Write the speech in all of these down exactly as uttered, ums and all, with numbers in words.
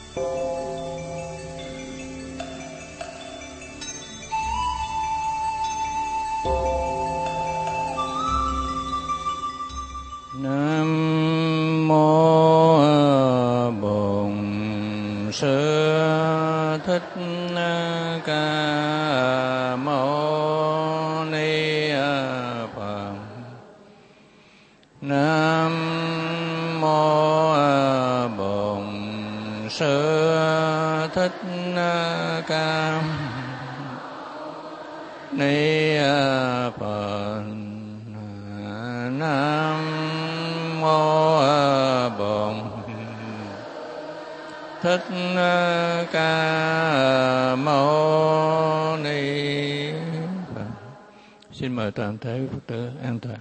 Nam mô Bổn Sư Thích Ca Mâu Ni Phật. Nam mô Bổn Sư Thích Ca Ni Phật. Nam mô Bổn Thích Ca Mâu Ni Phật. Xin mời toàn thể Phật tử an toàn.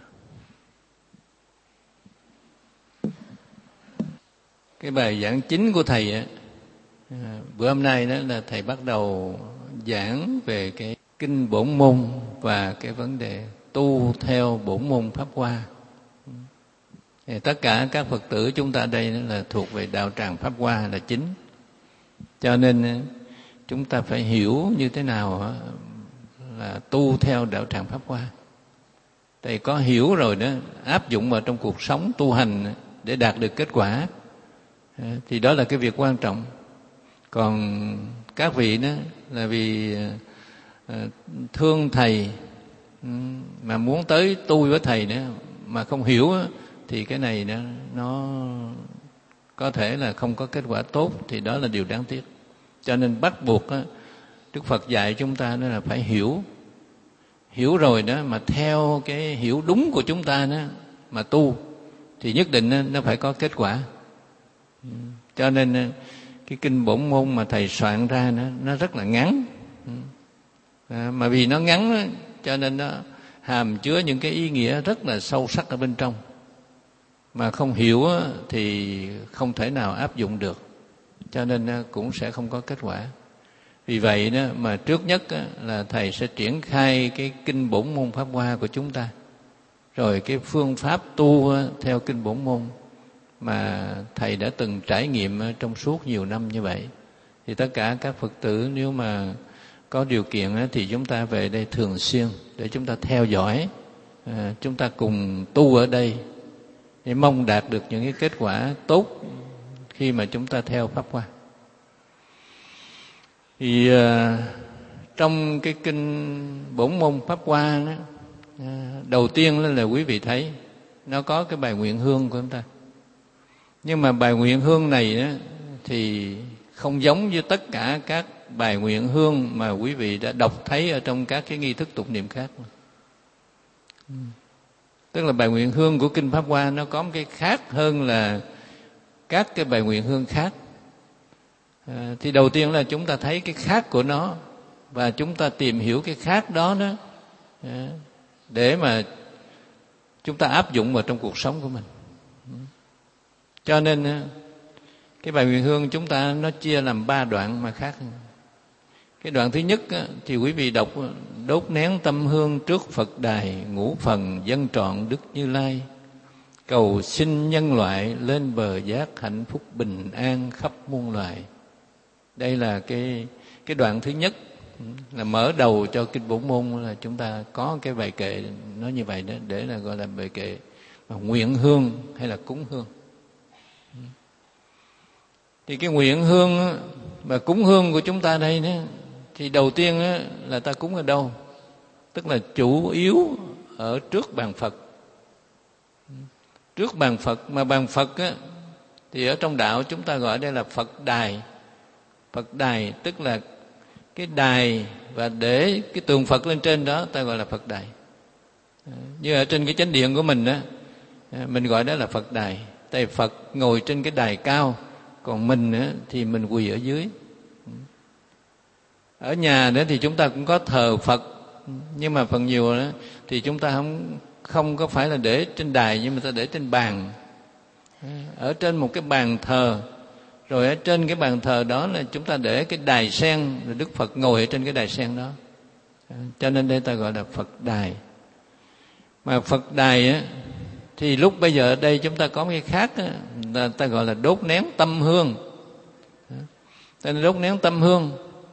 Cái bài giảng chính của thầy á, bữa hôm nay đó là thầy bắt đầu giảng về cái kinh Bổn Môn và cái vấn đề tu theo Bổn Môn Pháp Hoa. Thì tất cả các Phật tử chúng ta đây là thuộc về đạo tràng Pháp Hoa là chính. Cho nên chúng ta phải hiểu như thế nào là tu theo đạo tràng Pháp Hoa. Thầy có hiểu rồi đó, áp dụng vào trong cuộc sống tu hành để đạt được kết quả, thì đó là cái việc quan trọng. Còn các vị đó là vì thương thầy mà muốn tới tu với thầy nữa mà không hiểu thì cái này nó, nó có thể là không có kết quả tốt, thì đó là điều đáng tiếc. Cho nên bắt buộc Đức Phật dạy chúng ta đó là phải hiểu. Hiểu rồi đó mà theo cái hiểu đúng của chúng ta đó mà tu thì nhất định nó phải có kết quả. Cho nên cái kinh Bổn Môn mà thầy soạn ra nó, nó rất là ngắn. À, mà vì nó ngắn cho nên nó hàm chứa những cái ý nghĩa rất là sâu sắc ở bên trong. Mà không hiểu thì không thể nào áp dụng được, cho nên cũng sẽ không có kết quả. Vì vậy đó mà trước nhất là thầy sẽ triển khai cái kinh Bổn Môn Pháp Hoa của chúng ta, rồi cái phương pháp tu theo kinh Bổn Môn mà thầy đã từng trải nghiệm trong suốt nhiều năm như vậy. Thì tất cả các Phật tử nếu mà có điều kiện thì chúng ta về đây thường xuyên để chúng ta theo dõi, à, chúng ta cùng tu ở đây để mong đạt được những cái kết quả tốt khi mà chúng ta theo Pháp Hoa. Thì à, trong cái kinh Bổn Môn Pháp Hoa đó, à, đầu tiên là, là quý vị thấy nó có cái bài nguyện hương của chúng ta. Nhưng mà bài nguyện hương này đó, thì không giống như tất cả các bài nguyện hương mà quý vị đã đọc thấy ở trong các cái nghi thức tụng niệm khác. Tức là bài nguyện hương của kinh Pháp Hoa nó có một cái khác hơn là các cái bài nguyện hương khác. À, thì đầu tiên là chúng ta thấy cái khác của nó và chúng ta tìm hiểu cái khác đó đó à, để mà chúng ta áp dụng vào trong cuộc sống của mình. Cho nên cái bài nguyện hương chúng ta nó chia làm ba đoạn mà khác. Cái đoạn thứ nhất thì quý vị đọc: đốt nén tâm hương trước Phật đài, ngũ phần dâng trọn Đức Như Lai, cầu xin nhân loại lên bờ giác hạnh phúc bình an khắp muôn loài. Đây là cái cái đoạn thứ nhất, là mở đầu cho kinh Bổn Môn, là chúng ta có cái bài kệ nó như vậy đó, để là gọi là bài kệ mà nguyện hương hay là cúng hương. Thì cái nguyện hương và cúng hương của chúng ta đây đó, thì đầu tiên là ta cúng ở đâu? Tức là chủ yếu ở trước bàn Phật. Trước bàn Phật, mà bàn Phật á, thì ở trong đạo chúng ta gọi đây là Phật đài. Phật đài tức là cái đài và để cái tượng Phật lên trên đó ta gọi là Phật đài. Như ở trên cái chánh điện của mình á, mình gọi đó là Phật đài. Tại Phật ngồi trên cái đài cao, còn mình á, thì mình quỳ ở dưới. Ở nhà nữa thì chúng ta cũng có thờ Phật, nhưng mà phần nhiều đó thì chúng ta không không có phải là để trên đài, nhưng mà ta để trên bàn, ở trên một cái bàn thờ. Rồi ở trên cái bàn thờ đó là chúng ta để cái đài sen, rồi Đức Phật ngồi ở trên cái đài sen đó. Cho nên đây ta gọi là Phật đài. Mà Phật đài á, thì lúc bây giờ ở đây chúng ta có cái khác á, là ta gọi là đốt nén tâm hương. Cho nên đốt nén tâm hương.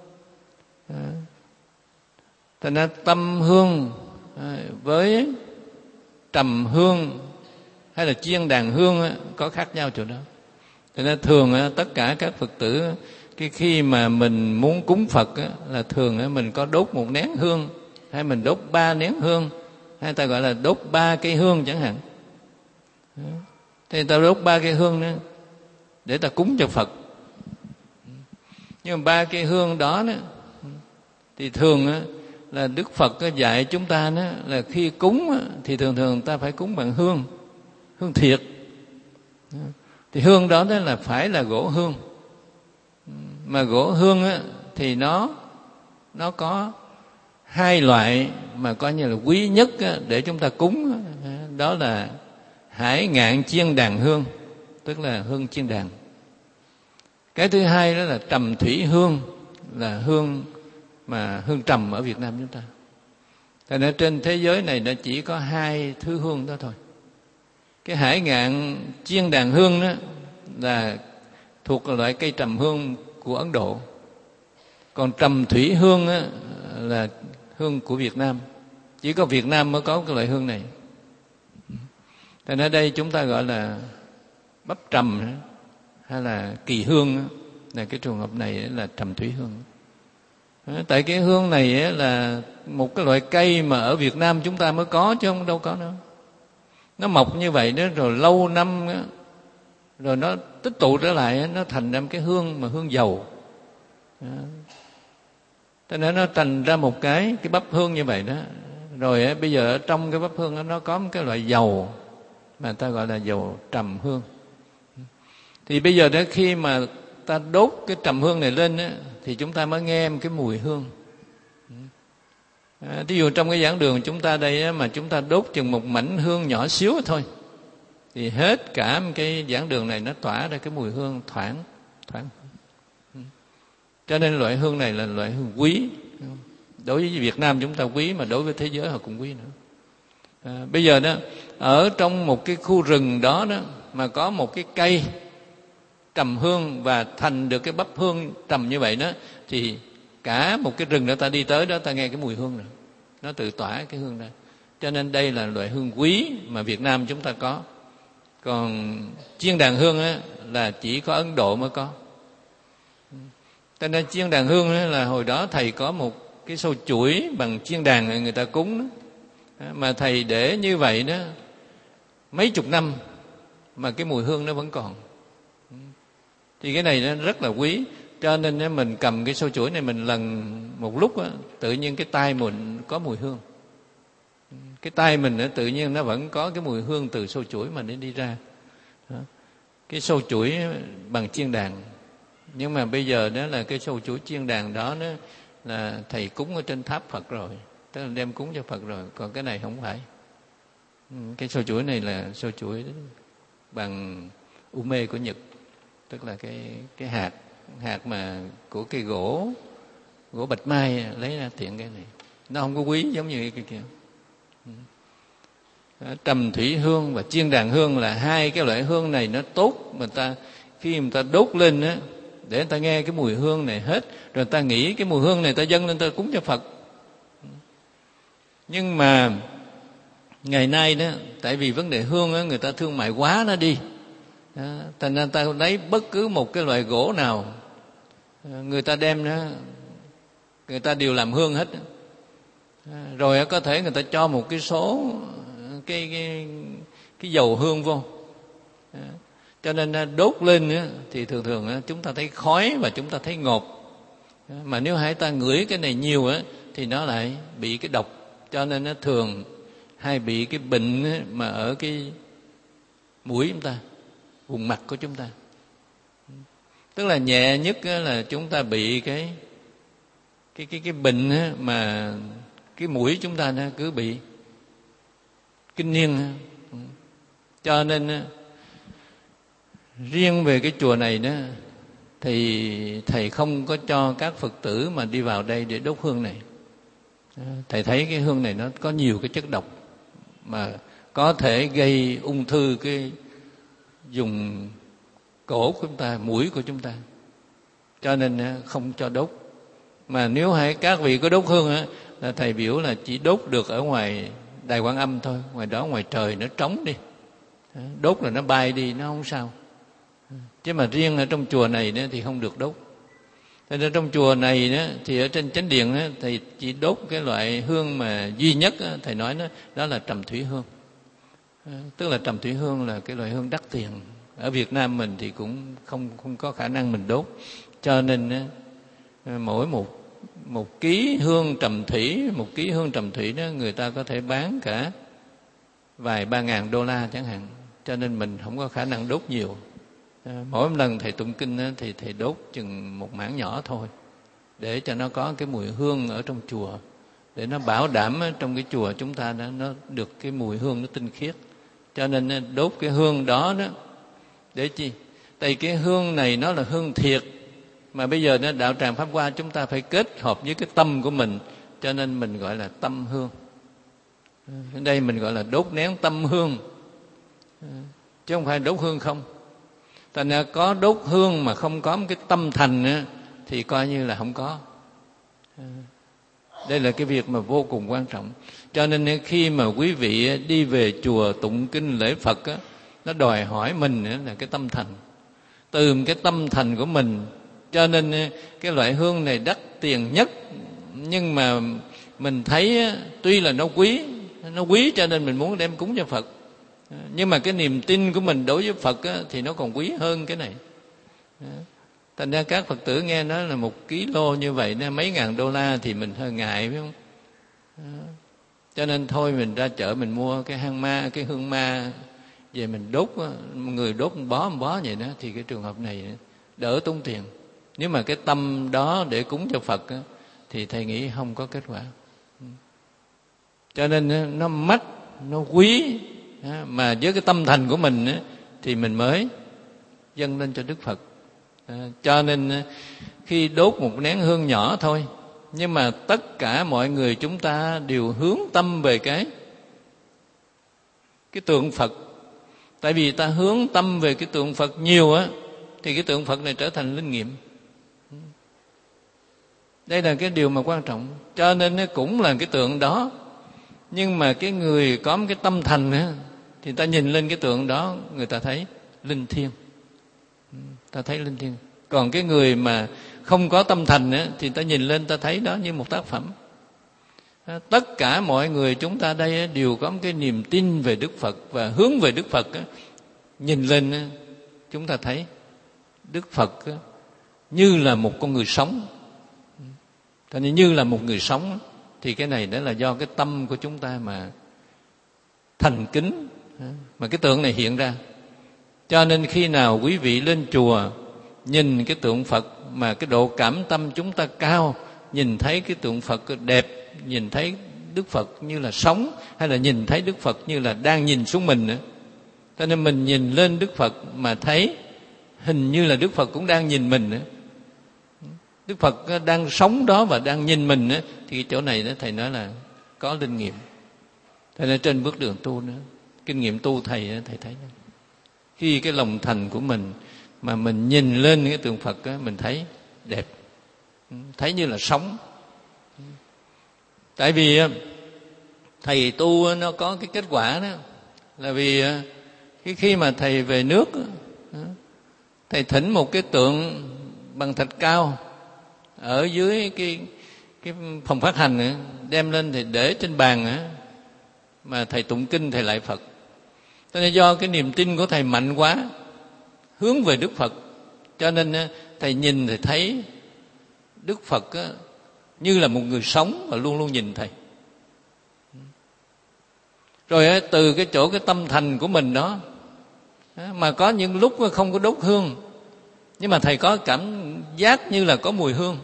Cho nên tâm hương với trầm hương hay là chiên đàn hương có khác nhau chỗ đó. Cho nên thường tất cả các Phật tử cái khi mà mình muốn cúng Phật là thường mình có đốt một nén hương, hay mình đốt ba nén hương, hay ta gọi là đốt ba cây hương chẳng hạn. Thì ta đốt ba cây hương nữa để ta cúng cho Phật. Nhưng mà ba cây hương đó, đó thì thường là Đức Phật dạy chúng ta đó, là khi cúng thì thường thường ta phải cúng bằng hương, hương thiệt. Thì hương đó, đó là phải là gỗ hương. Mà gỗ hương á, thì nó nó có hai loại mà coi như là quý nhất á, để chúng ta cúng. Đó là hải ngạn chiên đàn hương, tức là hương chiên đàn. Cái thứ hai đó là trầm thủy hương, là hương mà hương trầm ở Việt Nam chúng ta. Cho nên trên thế giới này nó chỉ có hai thứ hương đó thôi. Cái hải ngạn chiên đàn hương đó là thuộc loại cây trầm hương của Ấn Độ. Còn trầm thủy hương á, là hương của Việt Nam. Chỉ có Việt Nam mới có cái loại hương này. Cho nên ở đây chúng ta gọi là bắp trầm hay là kỳ hương, là cái trường hợp này là trầm thủy hương. Tại cái hương này là một cái loại cây mà ở Việt Nam chúng ta mới có, chứ không đâu có nữa. Nó mọc như vậy đó, rồi lâu năm đó, rồi nó tích tụ trở lại, nó thành ra cái hương mà hương dầu. Cho nên nó thành ra một cái cái bắp hương như vậy đó. Rồi bây giờ ở trong cái bắp hương đó, nó có một cái loại dầu mà ta gọi là dầu trầm hương. Thì bây giờ đó khi mà ta đốt cái trầm hương này lên á, thì chúng ta mới nghe một cái mùi hương. À, ví dụ trong cái giảng đường chúng ta đây á, mà chúng ta đốt chừng một mảnh hương nhỏ xíu thôi, thì hết cả cái giảng đường này nó tỏa ra cái mùi hương thoảng thoảng. Cho nên loại hương này là loại hương quý. Đối với Việt Nam chúng ta quý, mà đối với thế giới họ cũng quý nữa. À, bây giờ đó ở trong một cái khu rừng đó đó mà có một cái cây trầm hương và thành được cái bắp hương trầm như vậy đó, thì cả một cái rừng đó ta đi tới đó ta nghe cái mùi hương rồi, nó tự tỏa cái hương ra. Cho nên đây là loại hương quý mà Việt Nam chúng ta có. Còn chiên đàn hương á, là chỉ có Ấn Độ mới có. Cho nên chiên đàn hương á, là hồi đó thầy có một cái sâu chuỗi bằng chiên đàn người ta cúng đó. Mà thầy để như vậy đó mấy chục năm mà cái mùi hương nó vẫn còn. Thì cái này nó rất là quý. Cho nên mình cầm cái sâu chuỗi này mình lần một lúc đó, tự nhiên cái tay mình có mùi hương. Cái tay mình đó, tự nhiên nó vẫn có cái mùi hương từ sâu chuỗi mà nó đi ra. Đó. Cái sâu chuỗi bằng chiên đàn. Nhưng mà bây giờ đó là cái sâu chuỗi chiên đàn đó, đó là thầy cúng ở trên tháp Phật rồi, tức là đem cúng cho Phật rồi. Còn cái này không phải. Cái sâu chuỗi này là sâu chuỗi bằng ume của Nhật, tức là cái cái hạt hạt mà của cây gỗ gỗ bạch mai lấy ra tiện cái này. Nó không có quý giống như cái kia. Trầm thủy hương và chiên đàn hương là hai cái loại hương này nó tốt, mà ta khi mà ta đốt lên á, để người ta nghe cái mùi hương này hết, rồi ta nghĩ cái mùi hương này ta dâng lên ta cúng cho Phật. Nhưng mà ngày nay đó, tại vì vấn đề hương á, người ta thương mại quá nó đi, thành ra ta lấy bất cứ một cái loại gỗ nào người ta đem đó, người ta đều làm hương hết. Rồi có thể người ta cho một cái số cái cái, cái dầu hương vô, cho nên đốt lên thì thường thường chúng ta thấy khói và chúng ta thấy ngọt. Mà nếu hãy ta ngửi cái này nhiều thì nó lại bị cái độc. Cho nên nó thường hay bị cái bệnh mà ở cái mũi chúng ta, vùng mặt của chúng ta. Tức là nhẹ nhất là chúng ta bị cái cái cái cái bệnh mà cái mũi chúng ta nó cứ bị kinh niên. Cho nên riêng về cái chùa này đó thì thầy không có cho các Phật tử mà đi vào đây để đốt hương này. Thầy thấy cái hương này nó có nhiều cái chất độc mà có thể gây ung thư cái vùng cổ của chúng ta, mũi của chúng ta. cho nên không cho đốt. Mà nếu hay các vị có đốt hương á, là thầy biểu là chỉ đốt được ở ngoài Đài Quan Âm thôi, ngoài đó ngoài trời nó trống đi, đốt là nó bay đi, nó không sao. Chứ mà riêng ở trong chùa này nữa thì không được đốt. Thế nên trong chùa này nữa, thì ở trên chánh điện đó, thầy chỉ đốt cái loại hương mà duy nhất đó, thầy nói đó, đó là trầm thủy hương. Tức là trầm thủy hương là cái loại hương đắt tiền. Ở Việt Nam mình thì cũng không không có khả năng mình đốt, cho nên mỗi một một ký hương trầm thủy, một ký hương trầm thủy đó người ta có thể bán cả vài ba ngàn đô la chẳng hạn. Cho nên mình không có khả năng đốt nhiều. Mỗi lần thầy tụng kinh đó, thì thầy đốt chừng một mảng nhỏ thôi, để cho nó có cái mùi hương ở trong chùa, để nó bảo đảm trong cái chùa chúng ta đó, nó được cái mùi hương nó tinh khiết. Cho nên đốt cái hương đó đó để chi? Tại cái hương này nó là hương thiệt, mà bây giờ nó đạo tràng Pháp Hoa chúng ta phải kết hợp với cái tâm của mình, cho nên mình gọi là tâm hương. Ở đây mình gọi là đốt nén tâm hương, chứ không phải đốt hương không. Thành ra có đốt hương mà không có một cái tâm thành á, thì coi như là không có. Đây là cái việc mà vô cùng quan trọng. Cho nên khi mà quý vị đi về chùa tụng kinh lễ Phật á, nó đòi hỏi mình là cái tâm thành. Từ cái tâm thành của mình, cho nên cái loại hương này đắt tiền nhất, nhưng mà mình thấy tuy là nó quý, nó quý cho nên mình muốn đem cúng cho Phật. Nhưng mà cái niềm tin của mình đối với Phật á, thì nó còn quý hơn cái này. Thành ra các Phật tử nghe nói là một ký lô như vậy, nó mấy ngàn đô la thì mình hơi ngại, phải không? Cho nên thôi mình ra chợ mình mua cái hang ma, cái hương ma về mình đốt, người đốt một bó một bó vậy đó, thì cái trường hợp này đỡ tốn tiền. Nếu mà cái tâm đó để cúng cho Phật á, thì thầy nghĩ không có kết quả. Cho nên nó mắc, nó quý, mà với cái tâm thành của mình á, thì mình mới dâng lên cho Đức Phật. À, cho nên khi đốt một nén hương nhỏ thôi, nhưng mà tất cả mọi người chúng ta đều hướng tâm về cái cái tượng Phật. Tại vì ta hướng tâm về cái tượng Phật nhiều á, thì cái tượng Phật này trở thành linh nghiệm. Đây là cái điều mà quan trọng. Cho nên nó cũng là cái tượng đó, nhưng mà cái người có một cái tâm thành á, thì ta nhìn lên cái tượng đó, người ta thấy linh thiêng, ta thấy linh thiêng. Còn cái người mà không có tâm thành á, thì ta nhìn lên ta thấy đó như một tác phẩm. Tất cả mọi người chúng ta đây đều có một cái niềm tin về Đức Phật và hướng về Đức Phật á. Nhìn lên chúng ta thấy Đức Phật á, như là một con người sống. Cho nên như là một người sống, thì cái này đó là do cái tâm của chúng ta mà thành kính, mà cái tượng này hiện ra. Cho nên khi nào quý vị lên chùa nhìn cái tượng Phật mà cái độ cảm tâm chúng ta cao, nhìn thấy cái tượng Phật đẹp, nhìn thấy Đức Phật như là sống, hay là nhìn thấy Đức Phật như là đang nhìn xuống mình nữa. Cho nên mình nhìn lên Đức Phật mà thấy hình như là Đức Phật cũng đang nhìn mình nữa. Đức Phật đang sống đó và đang nhìn mình nữa, thì cái chỗ này đó thầy nói là có linh nghiệm. Thế nên trên bước đường tu nữa, kinh nghiệm tu thầy thầy thấy đó. Khi cái lòng thành của mình mà mình nhìn lên cái tượng Phật đó, mình thấy đẹp, thấy như là sống. Tại vì thầy tu nó có cái kết quả đó, là vì cái khi mà thầy về nước, thầy thỉnh một cái tượng bằng thạch cao ở dưới cái cái phòng phát hành, đem lên thì để trên bàn mà thầy tụng kinh, thầy lạy Phật. Cho nên do cái niềm tin của thầy mạnh quá, hướng về Đức Phật, cho nên thầy nhìn thầy thấy Đức Phật như là một người sống và luôn luôn nhìn thầy. Rồi từ cái chỗ cái tâm thành của mình đó, mà có những lúc không có đốt hương, nhưng mà thầy có cảm giác như là có mùi hương.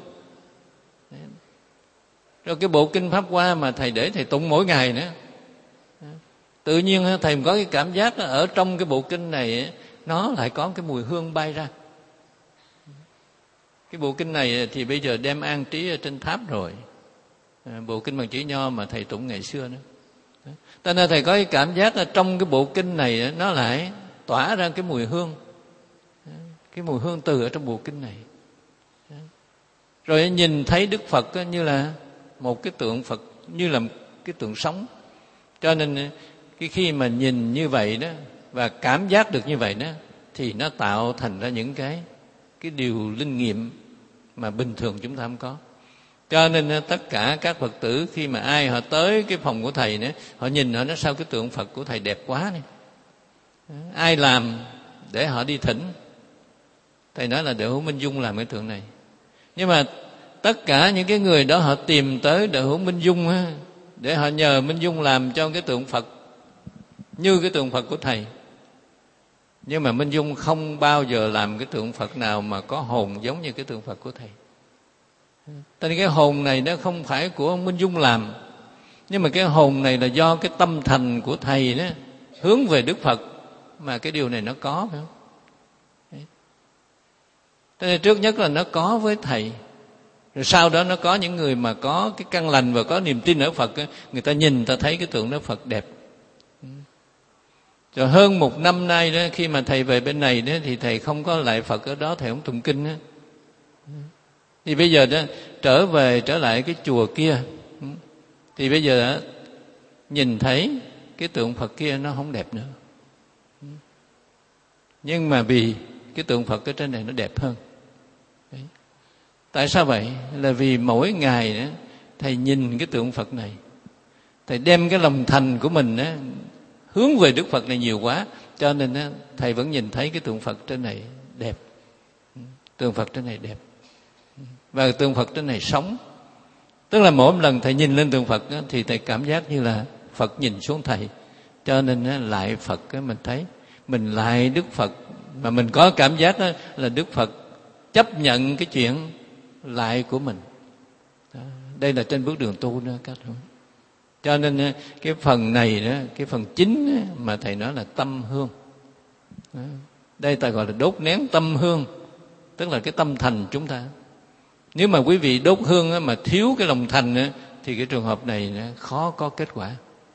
Rồi cái bộ kinh Pháp Hoa mà thầy để thầy tụng mỗi ngày nữa, tự nhiên thầy có cái cảm giác ở trong cái bộ kinh này nó lại có cái mùi hương bay ra. Cái bộ kinh này thì bây giờ đem an trí ở trên tháp rồi, bộ kinh bằng chữ nho mà thầy tụng ngày xưa nữa. Cho nên thầy có cái cảm giác ở trong cái bộ kinh này nó lại tỏa ra cái mùi hương, cái mùi hương từ ở trong bộ kinh này. Rồi nhìn thấy Đức Phật như là một cái tượng Phật, như là cái tượng sống. Cho nên cái khi mà nhìn như vậy đó và cảm giác được như vậy đó, thì nó tạo thành ra những cái cái điều linh nghiệm mà bình thường chúng ta không có. Cho nên tất cả các Phật tử khi mà ai họ tới cái phòng của thầy nữa, họ nhìn họ nói sao cái tượng Phật của thầy đẹp quá này. Ai làm để họ đi thỉnh? Thầy nói là Đạo Hữu Minh Dung làm cái tượng này. Nhưng mà tất cả những cái người đó họ tìm tới Đạo Hữu Minh Dung á, để họ nhờ Minh Dung làm cho cái tượng Phật như cái tượng Phật của thầy. Nhưng mà Minh Dung không bao giờ làm cái tượng Phật nào mà có hồn giống như cái tượng Phật của thầy. Tại vì cái hồn này nó không phải của Minh Dung làm, nhưng mà cái hồn này là do cái tâm thành của thầy đó hướng về Đức Phật mà cái điều này nó có, phải không? Thế nên trước nhất là nó có với thầy, rồi sau đó nó có những người mà có cái căn lành và có niềm tin ở Phật, người ta nhìn, người ta thấy cái tượng đó Phật đẹp. Rồi hơn một năm nay đó, khi mà thầy về bên này đó, thì thầy không có lại Phật ở đó, thầy không tụng kinh đó. Thì bây giờ đó trở về trở lại cái chùa kia, thì bây giờ đó, nhìn thấy cái tượng Phật kia nó không đẹp nữa. Nhưng mà vì cái tượng Phật ở trên này nó đẹp hơn. Đấy. Tại sao vậy? Là vì mỗi ngày đó, thầy nhìn cái tượng Phật này, thầy đem cái lòng thành của mình đó, hướng về Đức Phật này nhiều quá, cho nên đó, thầy vẫn nhìn thấy cái tượng Phật trên này đẹp. Tượng Phật trên này đẹp. Và tượng Phật trên này sống. Tức là mỗi lần thầy nhìn lên tượng Phật đó, thì thầy cảm giác như là Phật nhìn xuống thầy. Cho nên đó, lại Phật đó, mình thấy mình lại Đức Phật, mà mình có cảm giác đó, là Đức Phật chấp nhận cái chuyện lại của mình. Đó. Đây là trên bước đường tu đó các bạn. Cho nên cái phần này đó, cái phần chính đó, mà thầy nói là tâm hương. Đó. Đây ta gọi là đốt nén tâm hương, tức là cái tâm thành chúng ta. Nếu mà quý vị đốt hương đó, mà thiếu cái lòng thành đó, thì cái trường hợp này đó, khó có kết quả.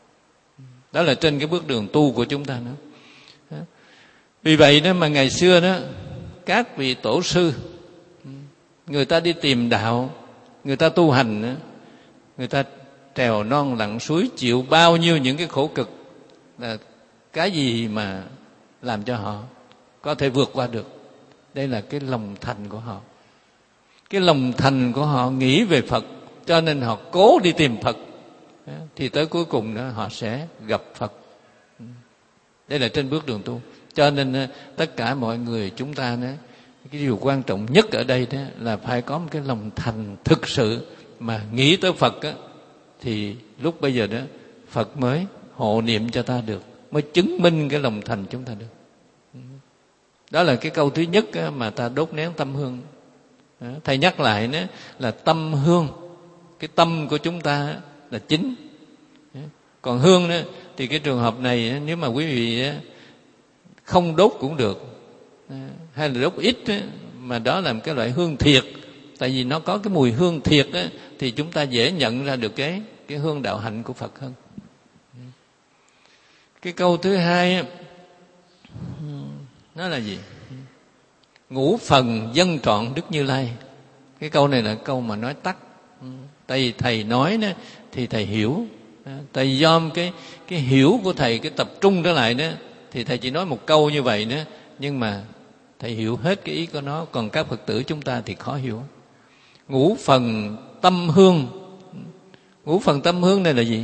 Đó là trên cái bước đường tu của chúng ta nữa. Đó. Vì vậy đó mà ngày xưa đó, các vị tổ sư, người ta đi tìm đạo, người ta tu hành đó, người ta trèo non lặn suối, chịu bao nhiêu những cái khổ cực, là cái gì mà làm cho họ có thể vượt qua được? Đây là cái lòng thành của họ. Cái lòng thành của họ nghĩ về Phật, cho nên họ cố đi tìm Phật, thì tới cuối cùng đó họ sẽ gặp Phật. Đây là trên bước đường tu. Cho nên tất cả mọi người chúng ta đó, cái điều quan trọng nhất ở đây đó là phải có một cái lòng thành thực sự, mà nghĩ tới Phật á, thì lúc bây giờ đó Phật mới hộ niệm cho ta được, mới chứng minh cái lòng thành chúng ta được. Đó là cái câu thứ nhất mà ta đốt nén tâm hương. Thầy nhắc lại đó là tâm hương, cái tâm của chúng ta là chính. Còn hương đó, thì cái trường hợp này nếu mà quý vị không đốt cũng được, hay là đốt ít đó, mà đó là một cái loại hương thiệt. Tại vì nó có cái mùi hương thiệt đó, thì chúng ta dễ nhận ra được cái, cái hương đạo hạnh của Phật hơn. Cái câu thứ hai nó là gì? Ngũ phần dân trọn Đức Như Lai. Cái câu này là câu mà nói tắt. Tại vì thầy nói đó, thì thầy hiểu. Tại vì do cái, cái hiểu của thầy, cái tập trung trở lại đó, thì thầy chỉ nói một câu như vậy đó, nhưng mà thầy hiểu hết cái ý của nó. Còn các Phật tử chúng ta thì khó hiểu. Ngũ phần tâm hương. Ngũ phần tâm hương này là gì?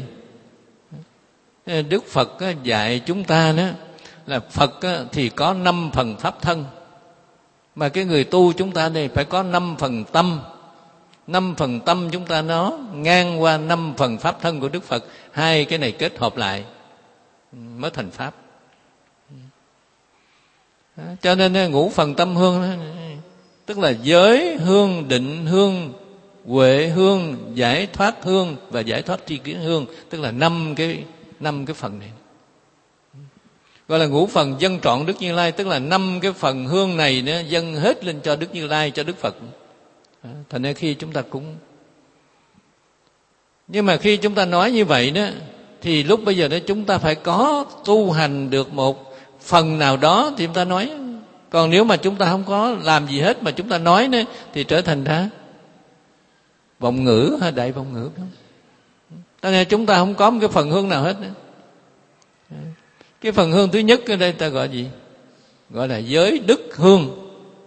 Đức Phật dạy chúng ta đó là Phật thì có năm phần pháp thân, mà cái người tu chúng ta đây phải có năm phần tâm. Năm phần tâm chúng ta nó ngang qua năm phần pháp thân của Đức Phật. Hai cái này kết hợp lại mới thành pháp. Cho nên ngũ phần tâm hương đó, tức là giới hương, định hương, huệ hương, giải thoát hương và giải thoát tri kiến hương. Tức là năm cái, năm cái phần này, gọi là ngũ phần dâng trọn Đức Như Lai. Tức là năm cái phần hương này nó dâng hết lên cho Đức Như Lai, cho Đức Phật. Thành ra khi chúng ta cúng, nhưng mà khi chúng ta nói như vậy đó, thì lúc bây giờ đó chúng ta phải có tu hành được một phần nào đó thì chúng ta nói. Còn nếu mà chúng ta không có làm gì hết mà chúng ta nói nữa, thì trở thành ra vọng ngữ hay đại vọng ngữ. Cho nên chúng ta không có một cái phần hương nào hết nữa. Cái phần hương thứ nhất ở đây ta gọi gì? Gọi là giới đức hương.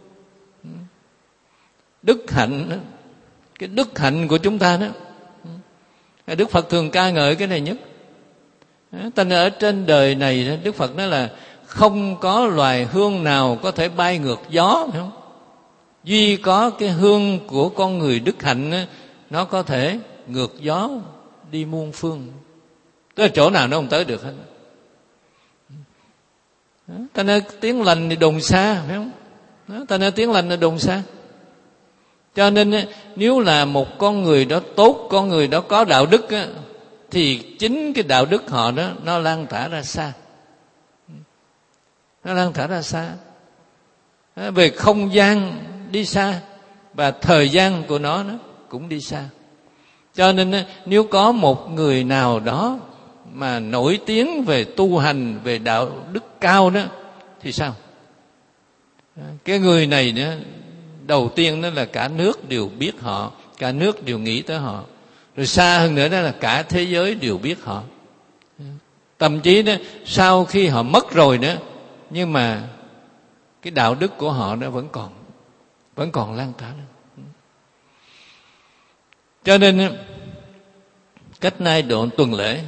Đức hạnh đó. Cái đức hạnh của chúng ta đó, Đức Phật thường ca ngợi cái này nhất. Cho nên ở trên đời này Đức Phật nói là không có loài hương nào có thể bay ngược gió, phải không? Duy có cái hương của con người đức hạnh đó, nó có thể ngược gió đi muôn phương, tức là chỗ nào nó không tới được hết. Ta nói tiếng lành thì đồn xa, phải không? Ta nói tiếng lành là đồn xa. Cho nên nếu là một con người đó tốt, con người đó có đạo đức á, thì chính cái đạo đức họ đó nó lan tỏa ra xa, nó lan tỏa ra xa về không gian đi xa, và thời gian của nó, nó cũng đi xa. Cho nên nếu có một người nào đó mà nổi tiếng về tu hành, về đạo đức cao đó, thì sao? Cái người này nữa, đầu tiên đó là cả nước đều biết họ, cả nước đều nghĩ tới họ. Rồi xa hơn nữa đó là cả thế giới đều biết họ. Thậm chí đó, sau khi họ mất rồi nữa, nhưng mà cái đạo đức của họ nó vẫn còn, vẫn còn lan tỏa. Cho nên cách nay độ tuần lễ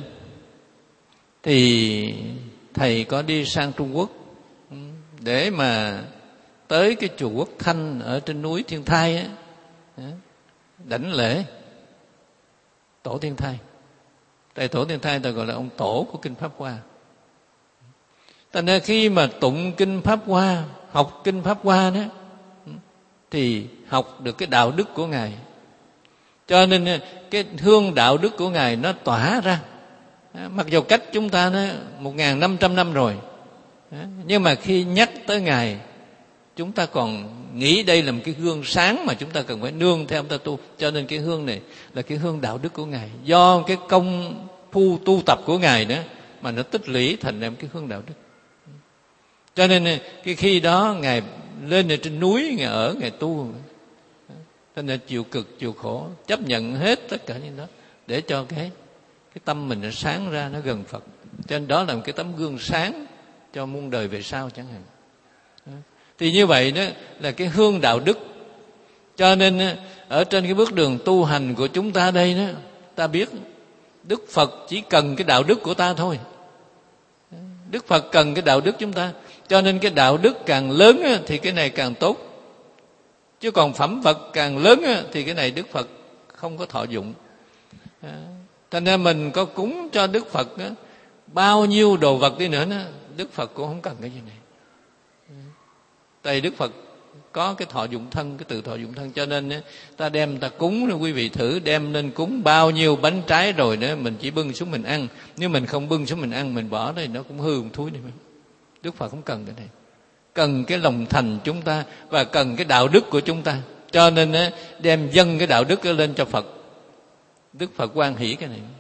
thì thầy có đi sang Trung Quốc để mà tới cái chùa Quốc Thanh ở trên núi Thiên Thai á, đảnh lễ tổ Thiên Thai. Tại tổ Thiên Thai ta gọi là ông tổ của kinh Pháp Hoa. Thành ra khi mà tụng kinh Pháp Hoa, học kinh Pháp Hoa đó, thì học được cái đạo đức của Ngài. Cho nên cái hương đạo đức của Ngài nó tỏa ra. Mặc dù cách chúng ta nó một nghìn năm trăm năm rồi, nhưng mà khi nhắc tới Ngài, chúng ta còn nghĩ đây là một cái hương sáng mà chúng ta cần phải nương theo ông ta tu. Cho nên cái hương này là cái hương đạo đức của Ngài, do cái công phu tu tập của Ngài đó mà nó tích lũy thành ra một cái hương đạo đức. Cho nên cái khi đó Ngài lên ở trên núi, Ngài ở, Ngài tu, cho nên chịu cực, chịu khổ, chấp nhận hết tất cả những đó để cho cái cái tâm mình nó sáng ra, nó gần Phật. Cho nên đó là một cái tấm gương sáng cho muôn đời về sau chẳng hạn. Thì như vậy đó là cái hương đạo đức. Cho nên ở trên cái bước đường tu hành của chúng ta đây đó, ta biết Đức Phật chỉ cần cái đạo đức của ta thôi. Đức Phật cần cái đạo đức chúng ta. Cho nên cái đạo đức càng lớn thì cái này càng tốt. Chứ còn phẩm Phật càng lớn thì cái này Đức Phật không có thọ dụng. Cho nên mình có cúng cho Đức Phật bao nhiêu đồ vật đi nữa, Đức Phật cũng không cần cái gì này. Tại Đức Phật có cái thọ dụng thân, cái từ thọ dụng thân. Cho nên ta đem ta cúng, quý vị thử đem lên cúng bao nhiêu bánh trái rồi nữa, mình chỉ bưng xuống mình ăn. Nếu mình không bưng xuống mình ăn, mình bỏ đây nó cũng hư một thúi này. Đức Phật không cần cái này. Cần cái lòng thành chúng ta và cần cái đạo đức của chúng ta. Cho nên đem dâng cái đạo đức lên cho Phật, Đức Phật hoan hỷ cái này.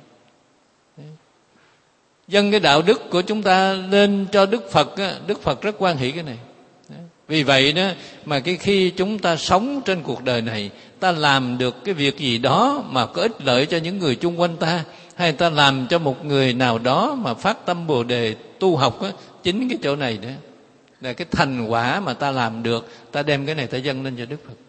Dâng cái đạo đức của chúng ta lên cho Đức Phật, Đức Phật rất hoan hỷ cái này. Vì vậy đó mà cái khi chúng ta sống trên cuộc đời này, ta làm được cái việc gì đó mà có ích lợi cho những người chung quanh ta, hay ta làm cho một người nào đó mà phát tâm Bồ Đề tu học á, chính cái chỗ này đó là cái thành quả mà ta làm được, ta đem cái này ta dâng lên cho Đức Phật.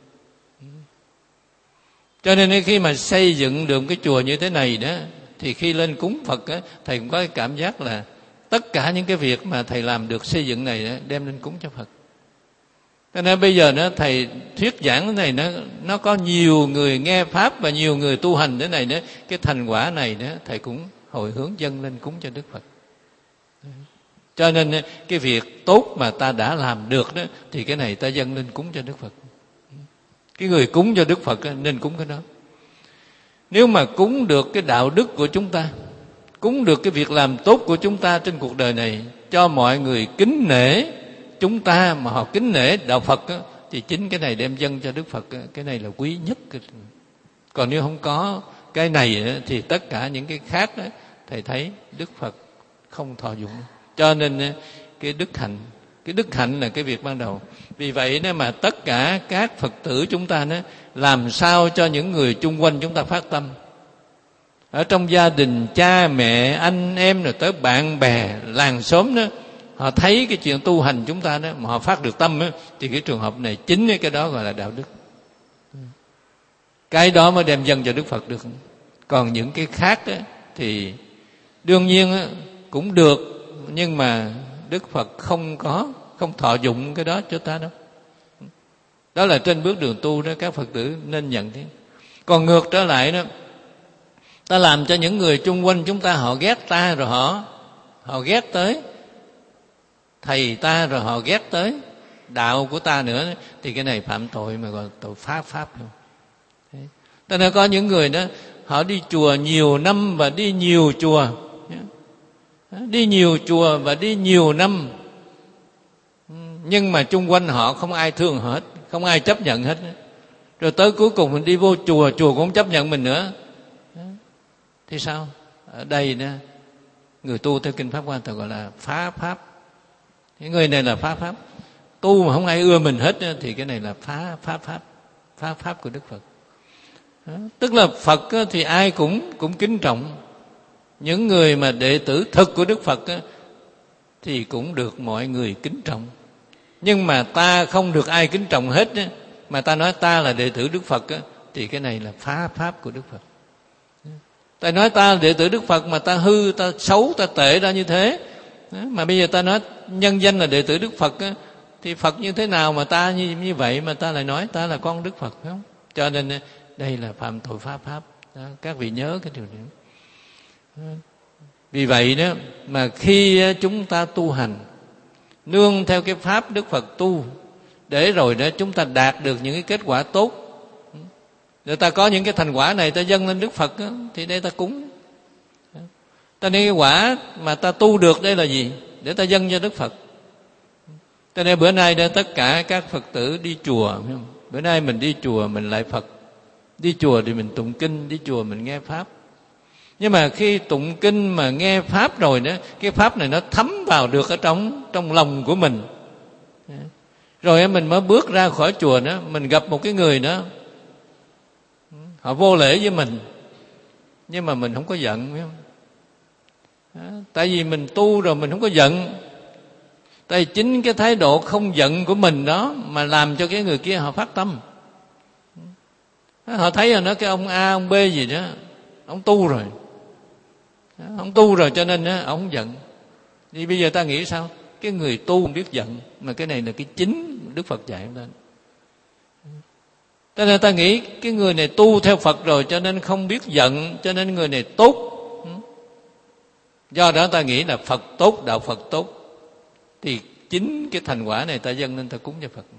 Cho nên khi mà xây dựng được cái chùa như thế này đó, thì khi lên cúng Phật á, thầy cũng có cái cảm giác là tất cả những cái việc mà thầy làm được xây dựng này đó, đem lên cúng cho Phật. Cho nên bây giờ nó thầy thuyết giảng cái này, nó nó có nhiều người nghe pháp và nhiều người tu hành thế này đó, cái thành quả này đó thầy cũng hồi hướng dâng lên cúng cho Đức Phật. Cho nên cái việc tốt mà ta đã làm được đó, thì cái này ta dâng lên cúng cho Đức Phật. Cái người cúng cho Đức Phật nên cúng cái đó. Nếu mà cúng được cái đạo đức của chúng ta, cúng được cái việc làm tốt của chúng ta trên cuộc đời này, cho mọi người kính nể chúng ta mà họ kính nể đạo Phật á, thì chính cái này đem dâng cho Đức Phật á, cái này là quý nhất. Còn nếu không có cái này á, thì tất cả những cái khác á, thầy thấy Đức Phật không thọ dụng. Cho nên cái đức hạnh, Cái đức hạnh là cái việc ban đầu. Vì vậy nếu mà tất cả các Phật tử chúng ta đó, làm sao cho những người chung quanh chúng ta phát tâm. Ở trong gia đình, cha mẹ, anh em, rồi tới bạn bè, làng xóm đó, họ thấy cái chuyện tu hành chúng ta đó, mà họ phát được tâm đó, thì cái trường hợp này chính cái đó gọi là đạo đức. Cái đó mới đem dâng cho Đức Phật được. Còn những cái khác đó, thì đương nhiên đó, cũng được, nhưng mà Đức Phật không có, không thọ dụng cái đó cho ta đâu. Đó là trên bước đường tu đó, các Phật tử nên nhận thế. Còn ngược trở lại đó, ta làm cho những người chung quanh chúng ta họ ghét ta, rồi họ họ ghét tới thầy ta, rồi họ ghét tới đạo của ta nữa, thì cái này phạm tội mà gọi tội phá pháp không. Ta nói có những người đó họ đi chùa nhiều năm và đi nhiều chùa, đi nhiều chùa và đi nhiều năm, nhưng mà chung quanh họ không ai thương họ hết, không ai chấp nhận hết. Rồi tới cuối cùng mình đi vô chùa, chùa cũng không chấp nhận mình nữa, thì sao? Ở đây nè, người tu theo Kinh Pháp Hoa ta gọi là phá pháp. Cái người này là phá pháp. Tu mà không ai ưa mình hết thì cái này là phá phá pháp, phá pháp của Đức Phật. Đó. Tức là Phật thì ai cũng cũng kính trọng. Những người mà đệ tử thực của Đức Phật thì cũng được mọi người kính trọng. Nhưng mà ta không được ai kính trọng hết, mà ta nói ta là đệ tử Đức Phật, thì cái này là phá pháp của Đức Phật. Ta nói ta là đệ tử Đức Phật mà ta hư, ta xấu, ta tệ ra như thế. Mà bây giờ ta nói nhân danh là đệ tử Đức Phật, thì Phật như thế nào mà ta như, như vậy mà ta lại nói ta là con Đức Phật, phải không? Cho nên đây là phạm tội phá pháp. Đó, các vị nhớ cái điều này. Vì vậy đó mà khi chúng ta tu hành nương theo cái pháp Đức Phật tu, để rồi đó chúng ta đạt được những cái kết quả tốt, rồi ta có những cái thành quả này ta dâng lên Đức Phật đó, thì đây ta cúng. Ta nên cái quả mà ta tu được đây là gì? Để ta dâng cho Đức Phật. Cho nên bữa nay đó tất cả các Phật tử đi chùa, phải không? Bữa nay mình đi chùa mình lại Phật, đi chùa thì mình tụng kinh, đi chùa mình nghe pháp. Nhưng mà khi tụng kinh mà nghe pháp rồi đó, cái pháp này nó thấm vào được ở trong trong lòng của mình. Rồi mình mới bước ra khỏi chùa đó, mình gặp một cái người đó, họ vô lễ với mình, nhưng mà mình không có giận, phải không? Đó, tại vì mình tu rồi mình không có giận. Tại vì chính cái thái độ không giận của mình đó mà làm cho cái người kia họ phát tâm. Đó, họ thấy là nó cái ông A, ông B gì đó, ông tu rồi, đó, ông tu rồi cho nên đó, ông không giận. Thì bây giờ ta nghĩ sao? Cái người tu không biết giận, mà cái này là cái chính Đức Phật dạy lên. Cho nên ta nghĩ cái người này tu theo Phật rồi cho nên không biết giận, cho nên người này tốt. Do đó ta nghĩ là Phật tốt, đạo Phật tốt. Thì chính cái thành quả này ta dâng lên ta cúng cho Phật.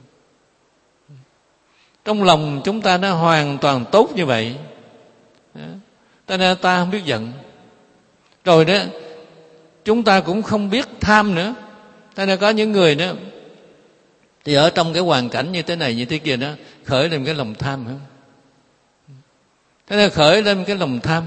Trong lòng chúng ta nó hoàn toàn tốt như vậy, cho nên ta không biết giận. Rồi đó chúng ta cũng không biết tham nữa. Cho nên có những người đó thì ở trong cái hoàn cảnh như thế này như thế kia đó khởi lên cái lòng tham, phải không? Thế nên khởi lên cái lòng tham.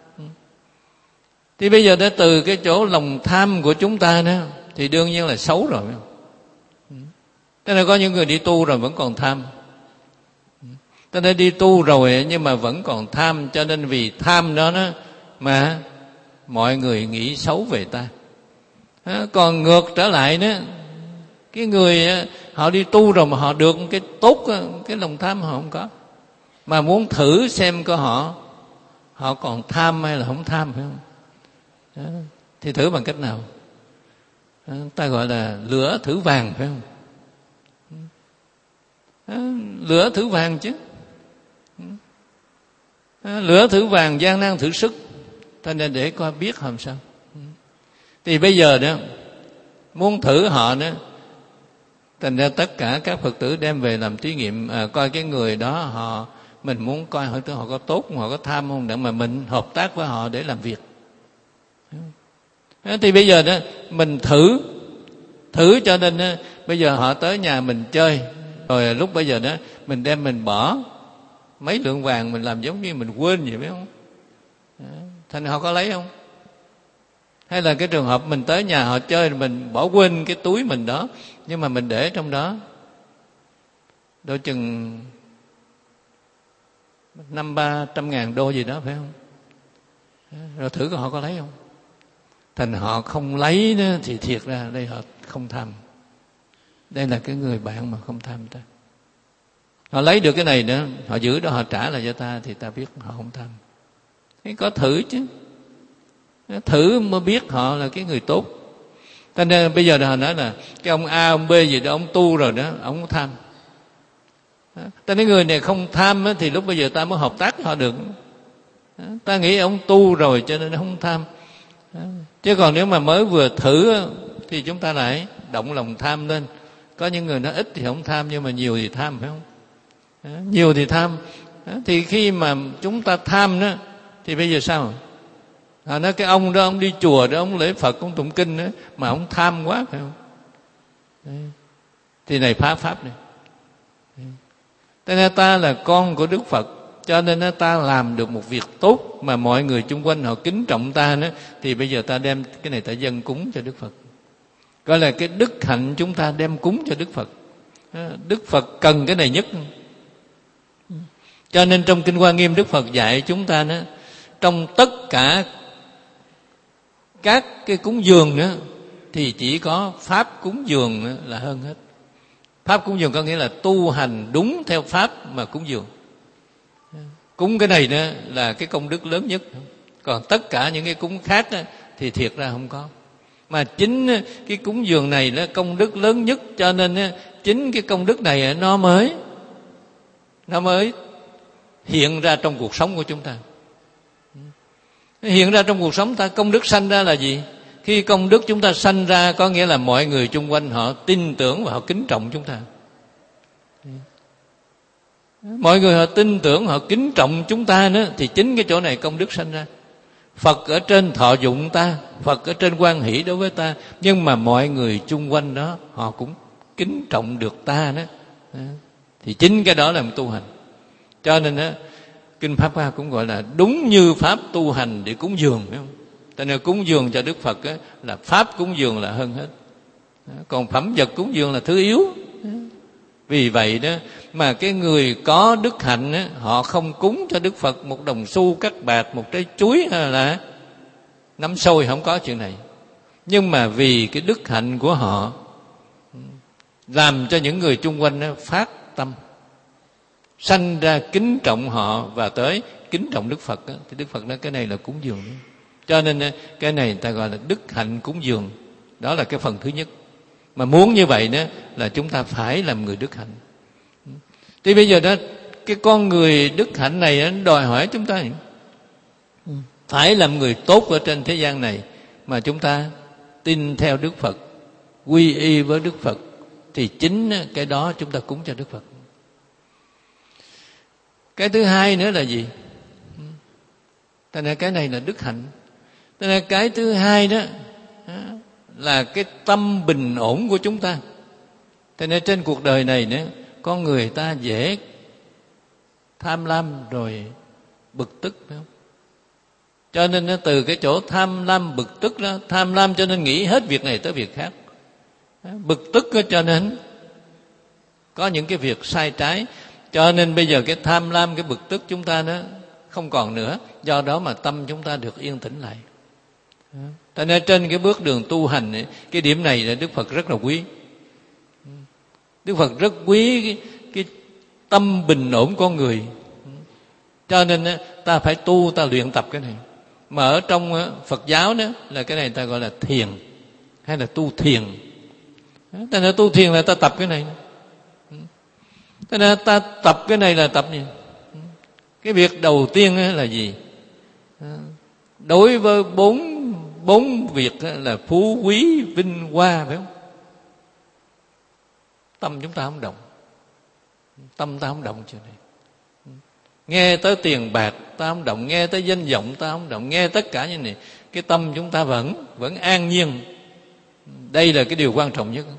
Thì bây giờ đã từ cái chỗ lòng tham của chúng ta đó thì đương nhiên là xấu rồi, phải không? Thế nên có những người đi tu rồi vẫn còn tham. Thế nên đi tu rồi nhưng mà vẫn còn tham, cho nên vì tham đó, đó mà mọi người nghĩ xấu về ta. Còn ngược trở lại đó, cái người họ đi tu rồi mà họ được cái tốt, cái lòng tham họ không có, mà muốn thử xem có họ họ còn tham hay là không tham, phải không? Đó. Thì thử bằng cách nào? Đó, ta gọi là lửa thử vàng, phải không? Đó, lửa thử vàng chứ. Đó, lửa thử vàng, gian nan thử sức. Cho nên để coi biết làm sao. Thì bây giờ đó muốn thử họ đó, thành ra tất cả các Phật tử đem về làm thí nghiệm, à, coi cái người đó họ, mình muốn coi họ, họ có tốt không, họ có tham không, để mà mình hợp tác với họ để làm việc. Đó, thì bây giờ đó mình thử thử cho nên đó, bây giờ họ tới nhà mình chơi, rồi lúc bây giờ đó mình đem mình bỏ mấy lượng vàng, mình làm giống như mình quên vậy, phải không? Đó, thành họ có lấy không? Hay là cái trường hợp mình tới nhà họ chơi, mình bỏ quên cái túi mình đó, nhưng mà mình để trong đó đôi chừng năm ba trăm ngàn đô gì đó, phải không? Rồi thử coi họ có lấy không. Thành họ không lấy đó, thì thiệt ra đây họ không tham. Đây là cái người bạn mà không tham ta. Họ lấy được cái này nữa, họ giữ đó, họ trả lại cho ta, thì ta biết họ không tham. Thế có thử chứ, thử mới biết họ là cái người tốt. Cho nên bây giờ họ nói là cái ông A, ông B gì đó, ông tu rồi đó, ông không tham. Ta nói người này không tham thì lúc bây giờ ta mới hợp tác với họ được. Ta nghĩ ông tu rồi cho nên không tham. Chứ còn nếu mà mới vừa thử thì chúng ta lại động lòng tham lên. Có những người nó ít thì không tham, nhưng mà nhiều thì tham, phải không? Nhiều thì tham. Thì khi mà chúng ta tham đó, thì bây giờ sao? À, nói cái ông đó, ông đi chùa đó, ông lễ Phật, ông tụng kinh đó, mà ông tham quá, phải không? Đấy. Thì này phá pháp này. Thế nên ta là con của Đức Phật, cho nên ta làm được một việc tốt mà mọi người chung quanh họ kính trọng ta đó, thì bây giờ ta đem cái này ta dâng cúng cho Đức Phật. Gọi là cái đức hạnh chúng ta đem cúng cho Đức Phật. Đức Phật cần cái này nhất. Cho nên trong Kinh Hoa Nghiêm Đức Phật dạy chúng ta đó, trong tất cả các cái cúng dường nữa thì chỉ có pháp cúng dường là hơn hết. Pháp cúng dường có nghĩa là tu hành đúng theo pháp mà cúng dường. Cúng cái này nữa là cái công đức lớn nhất. Còn tất cả những cái cúng khác thì thiệt ra không có. Mà chính cái cúng dường này là công đức lớn nhất, cho nên chính cái công đức này nó mới nó mới hiện ra trong cuộc sống của chúng ta. Hiện ra trong cuộc sống ta, công đức sanh ra là gì? Khi công đức chúng ta sanh ra có nghĩa là mọi người chung quanh họ tin tưởng và họ kính trọng chúng ta. Mọi người họ tin tưởng, họ kính trọng chúng ta nữa, thì chính cái chỗ này công đức sanh ra. Phật ở trên thọ dụng ta, Phật ở trên hoan hỷ đối với ta, nhưng mà mọi người chung quanh đó họ cũng kính trọng được ta đó. Thì chính cái đó là một tu hành. Cho nên đó, Kinh Pháp Hoa cũng gọi là đúng như pháp tu hành để cúng dường, phải không? Cho nên cúng dường cho Đức Phật á, là pháp cúng dường là hơn hết. Còn phẩm vật cúng dường là thứ yếu. Vì vậy đó mà cái người có đức hạnh á, họ không cúng cho Đức Phật một đồng xu cắt bạc, một trái chuối hay là nắm xôi, không có chuyện này. Nhưng mà vì cái đức hạnh của họ làm cho những người chung quanh đó phát tâm, sanh ra kính trọng họ và tới kính trọng Đức Phật đó, thì Đức Phật nói cái này là cúng dường đó. Cho nên cái này ta gọi là đức hạnh cúng dường. Đó là cái phần thứ nhất. Mà muốn như vậy đó là chúng ta phải làm người đức hạnh. Thì bây giờ đó cái con người đức hạnh này nó đòi hỏi chúng ta phải làm người tốt ở trên thế gian này, mà chúng ta tin theo Đức Phật, quy y với Đức Phật, thì chính cái đó chúng ta cúng cho Đức Phật. Cái thứ hai nữa là gì? Thế nên cái này là đức hạnh. Thế nên cái thứ hai đó là cái tâm bình ổn của chúng ta. Thế nên trên cuộc đời này nữa, con người ta dễ tham lam rồi bực tức, phải không? Cho nên từ cái chỗ tham lam bực tức đó, tham lam cho nên nghĩ hết việc này tới việc khác, bực tức cho nên có những cái việc sai trái. Cho nên bây giờ cái tham lam, cái bực tức chúng ta nó không còn nữa. Do đó mà tâm chúng ta được yên tĩnh lại. Cho nên trên cái bước đường tu hành ấy, cái điểm này là Đức Phật rất là quý. Đức Phật rất quý cái, cái tâm bình ổn con người. Cho nên ta phải tu, ta luyện tập cái này. Mà ở trong Phật giáo đó là cái này ta gọi là thiền, hay là tu thiền. Ta nói tu thiền là ta tập cái này. Thế nên ta tập cái này là tập gì? Cái việc đầu tiên là gì? Đối với bốn bốn việc là phú quý vinh hoa, phải không? Tâm chúng ta không động. Tâm ta không động chuyện này. Nghe tới tiền bạc ta không động, nghe tới danh vọng ta không động, nghe tất cả như này, cái tâm chúng ta vẫn vẫn an nhiên. Đây là cái điều quan trọng nhất.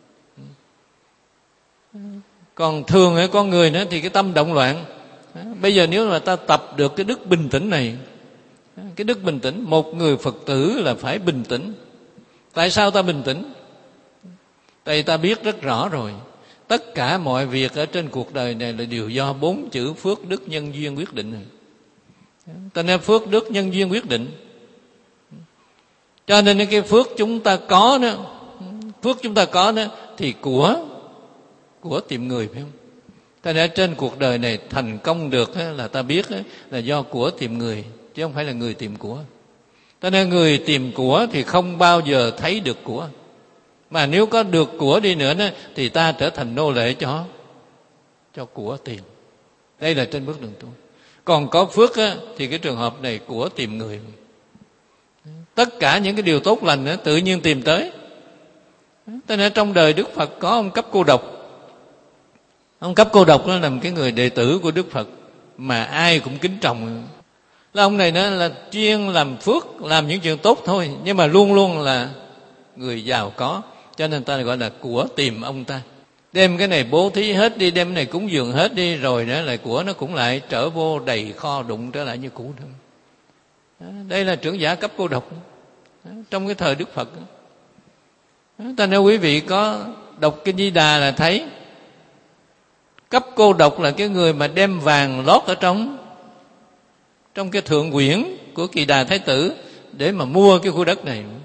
Còn thường ấy, con người nữa thì cái tâm động loạn. Bây giờ nếu mà ta tập được cái đức bình tĩnh này, Cái đức bình tĩnh, một người Phật tử là phải bình tĩnh. Tại sao ta bình tĩnh? Tại vì ta biết rất rõ rồi, tất cả mọi việc ở trên cuộc đời này là đều do bốn chữ phước đức nhân duyên quyết định. Ta nên phước đức nhân duyên quyết định. Cho nên cái phước chúng ta có đó, phước chúng ta có đó thì của của tìm người, phải không? Ta nên trên cuộc đời này thành công được là ta biết là do của tìm người, chứ không phải là người tìm của. Ta nên người tìm của thì không bao giờ thấy được của. Mà nếu có được của đi nữa đó, thì ta trở thành nô lệ cho cho của tiền. Đây là trên bước đường tu. Còn có phước á, thì cái trường hợp này của tìm người. Tất cả những cái điều tốt lành á, tự nhiên tìm tới. Cho nên trong đời Đức Phật có ông Cấp Cô Độc. Ông Cấp Cô Độc đó là một cái người đệ tử của Đức Phật mà ai cũng kính trọng. Là ông này nó là chuyên làm phước, làm những chuyện tốt thôi, nhưng mà luôn luôn là người giàu có, cho nên ta gọi là của tìm ông ta. Đem cái này bố thí hết đi, đem cái này cúng dường hết đi, rồi đó lại của nó cũng lại trở vô đầy kho đụng trở lại như cũ nữa. Đây là trưởng giả Cấp Cô Độc trong cái thời Đức Phật. Ta nói quý vị có đọc Kinh Di Đà là thấy Cấp Cô Độc là cái người mà đem vàng lót ở trong trong cái thượng quyển của Kỳ Đà Thái Tử để mà mua cái khu đất này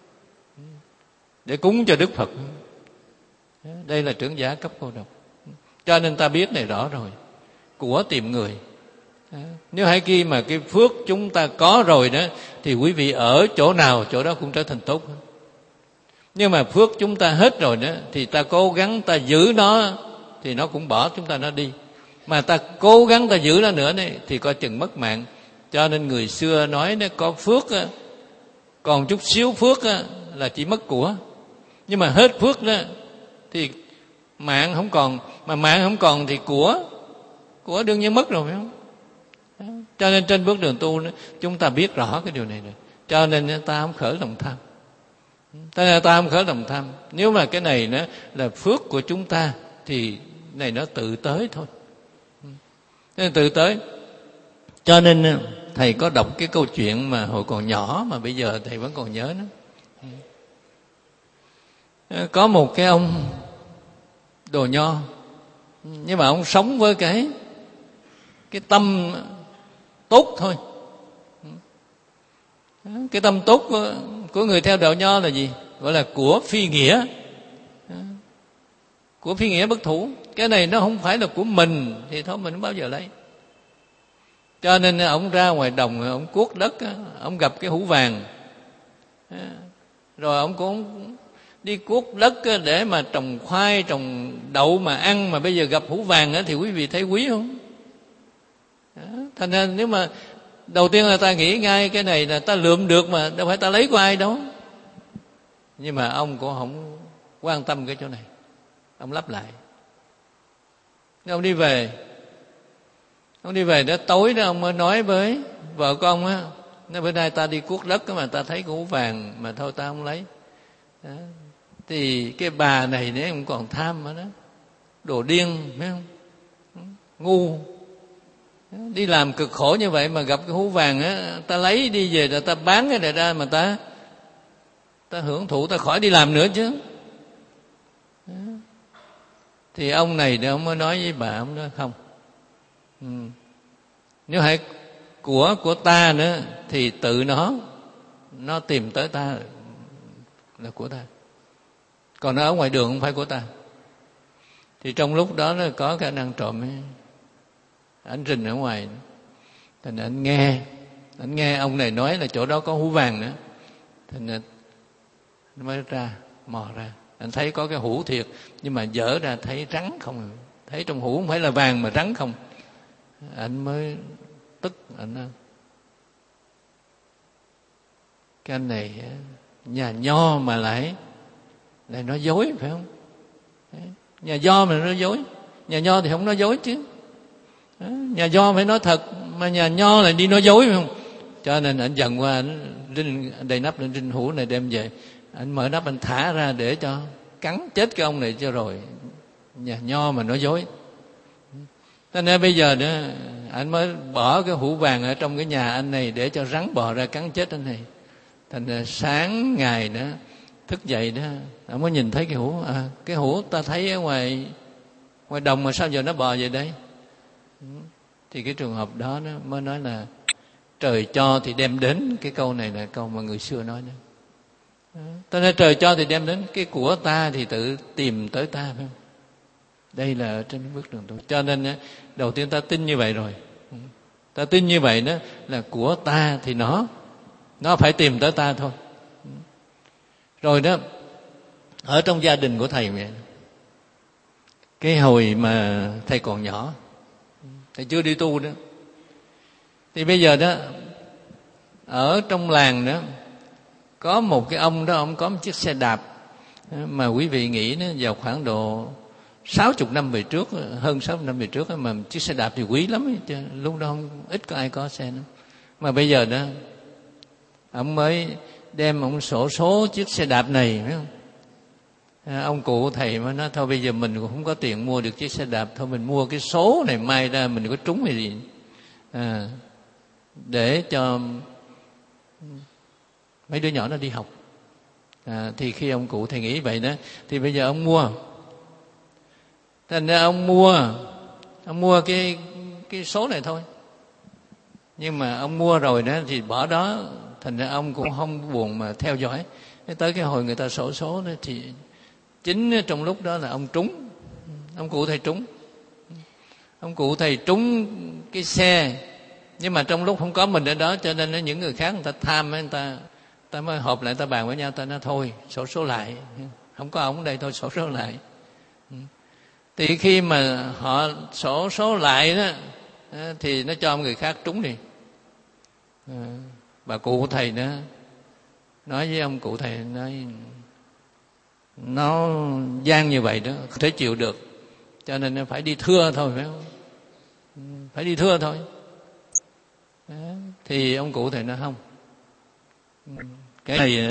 để cúng cho Đức Phật. Đây là trưởng giả Cấp Cô Độc. Cho nên ta biết này rõ rồi, của tìm người. Nếu hai khi mà cái phước chúng ta có rồi đó thì quý vị ở chỗ nào chỗ đó cũng trở thành tốt. Nhưng mà phước chúng ta hết rồi đó thì ta cố gắng ta giữ nó thì nó cũng bỏ chúng ta nó đi. Mà ta cố gắng ta giữ nó nữa đấy, thì coi chừng mất mạng. Cho nên người xưa nói đó, có phước á, còn chút xíu phước á, là chỉ mất của. Nhưng mà hết phước đó thì mạng không còn. Mà mạng không còn thì của của đương nhiên mất rồi, phải không? Cho nên trên bước đường tu đó, chúng ta biết rõ cái điều này rồi. Cho nên ta không khởi lòng tham. Cho nên ta không khởi lòng tham. Nếu mà cái này đó là phước của chúng ta thì này nó tự tới thôi. Nên tự tới. Cho nên thầy có đọc cái câu chuyện mà hồi còn nhỏ mà bây giờ thầy vẫn còn nhớ nó. Có một cái ông Đồ Nho, nhưng mà ông sống với cái cái tâm tốt thôi. Cái tâm tốt của, của người theo Đạo Nho là gì? Gọi là của phi nghĩa. Của phi nghĩa bất thủ. Cái này nó không phải là của mình thì thôi mình không bao giờ lấy. Cho nên ông ra ngoài đồng, ông cuốc đất, ông gặp cái hũ vàng, rồi ông cũng đi cuốc đất để mà trồng khoai, trồng đậu mà ăn, mà bây giờ gặp hũ vàng thì quý vị thấy quý không? Thành ra nếu mà đầu tiên là ta nghĩ ngay cái này là ta lượm được mà, đâu phải ta lấy của ai đâu. Nhưng mà ông cũng không quan tâm cái chỗ này, ông lấp lại. Ông đi về, ông đi về đó tối đó ông mới nói với vợ con á, nói bữa nay ta đi cuốc đất mà ta thấy củ vàng mà thôi ta không lấy. Đó. Thì cái bà này nếu cũng còn tham mà đó, đồ điên phải không, ngu, đi làm cực khổ như vậy mà gặp cái hũ vàng á, ta lấy đi về rồi ta bán cái này ra mà ta ta hưởng thụ, ta khỏi đi làm nữa chứ. Đó. Thì ông này thì ông mới nói với bà, ông nói không, ừ. nếu hãy của của ta nữa thì tự nó nó tìm tới ta là của ta, còn nó ở ngoài đường không phải của ta. Thì trong lúc đó nó có cái anh ăn trộm ấy, anh rình ở ngoài, thành anh nghe anh nghe ông này nói là chỗ đó có hũ vàng nữa, thành anh mới ra mò ra, anh thấy có cái hũ thiệt, nhưng mà dở ra thấy rắn không, thấy trong hũ không phải là vàng mà rắn không. Anh mới tức, anh nói cái anh này nhà nho mà lại lại nói dối phải không? Nhà nho mà nói dối, nhà nho thì không nói dối chứ. Nhà nho phải nói thật, mà nhà nho lại đi nói dối phải không? Cho nên anh giận qua, anh rinh đầy nắp lên rinh hũ này đem về, anh mở nắp anh thả ra để cho cắn chết cái ông này cho rồi. Nhà nho mà nói dối. Cho nên bây giờ nữa anh mới bỏ cái hũ vàng ở trong cái nhà anh này để cho rắn bò ra cắn chết anh này. Thành ra sáng ngày đó thức dậy đó, anh mới nhìn thấy cái hũ, à, cái hũ ta thấy ở ngoài ngoài đồng mà sao giờ nó bò về đây? Thì cái trường hợp đó nó mới nói là trời cho thì đem đến. Cái câu này là câu mà người xưa nói đó. Ta nói trời cho thì đem đến, cái của ta thì tự tìm tới ta, phải không? Đây là ở trên bước đường tu. Cho nên đầu tiên ta tin như vậy rồi, ta tin như vậy đó là của ta thì nó nó phải tìm tới ta thôi. Rồi đó, ở trong gia đình của thầy vậy, cái hồi mà thầy còn nhỏ, thầy chưa đi tu đó, thì bây giờ đó ở trong làng đó có một cái ông đó, ông có một chiếc xe đạp mà quý vị nghĩ đó, vào khoảng độ sáu chục năm về trước, hơn sáu mươi năm về trước, mà chiếc xe đạp thì quý lắm ấy, chứ lúc đó không, ít có ai có xe nữa. Mà bây giờ đó ông mới đem ông sổ số chiếc xe đạp này, phải không? À, ông cụ thầy mới nói thôi bây giờ mình cũng không có tiền mua được chiếc xe đạp, thôi mình mua cái số này, mai ra mình có trúng hay gì, à, để cho mấy đứa nhỏ nó đi học. À, thì khi ông cụ thầy nghĩ vậy đó, thì bây giờ ông mua. Thành ra ông mua, ông mua cái cái số này thôi. Nhưng mà ông mua rồi đó thì bỏ đó, thành ra ông cũng không buồn mà theo dõi. Tới cái hồi người ta sổ số đó thì chính trong lúc đó là ông trúng, ông cụ thầy trúng, ông cụ thầy trúng cái xe. Nhưng mà trong lúc không có mình ở đó, cho nên những người khác người ta tham, người ta ta mới họp lại, ta bàn với nhau, ta nói thôi sổ số lại, không có ông ở đây thôi sổ số lại. Thì khi mà họ sổ số lại đó thì nó cho người khác trúng đi. Bà cụ thầy đó nói với ông cụ thầy, nói nó gian như vậy đó, không thể chịu được, cho nên nó phải đi thưa thôi, phải không? Phải đi thưa thôi. Đó. Thì ông cụ thầy nói không, cái này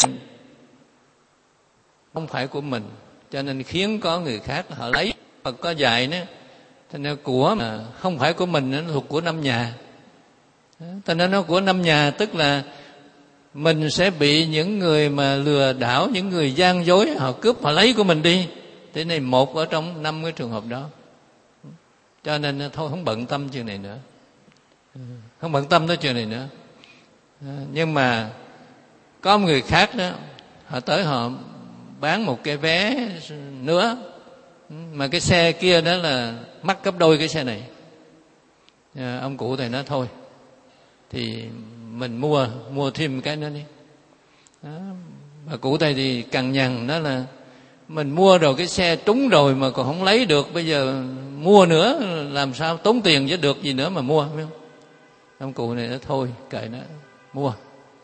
không phải của mình, cho nên khiến có người khác họ lấy. Phật có dạy đó, thành ra của mà không phải của mình, nó thuộc của năm nhà. Thành ra nó của năm nhà, tức là mình sẽ bị những người mà lừa đảo, những người gian dối, họ cướp, họ lấy của mình đi. Thế này một ở trong năm cái trường hợp đó. Cho nên thôi không bận tâm chuyện này nữa, không bận tâm tới chuyện này nữa. Nhưng mà có một người khác đó, họ tới họ bán một cái vé nữa, mà cái xe kia đó là mắc gấp đôi cái xe này. À, ông cụ thầy nói thôi thì mình mua mua thêm cái nữa đi. Đó. Bà cụ thầy thì cằn nhằn, đó là mình mua rồi cái xe trúng rồi mà còn không lấy được, bây giờ mua nữa làm sao, tốn tiền chứ được gì nữa mà mua, phải không? Ông cụ này nói thôi kệ nó, mua.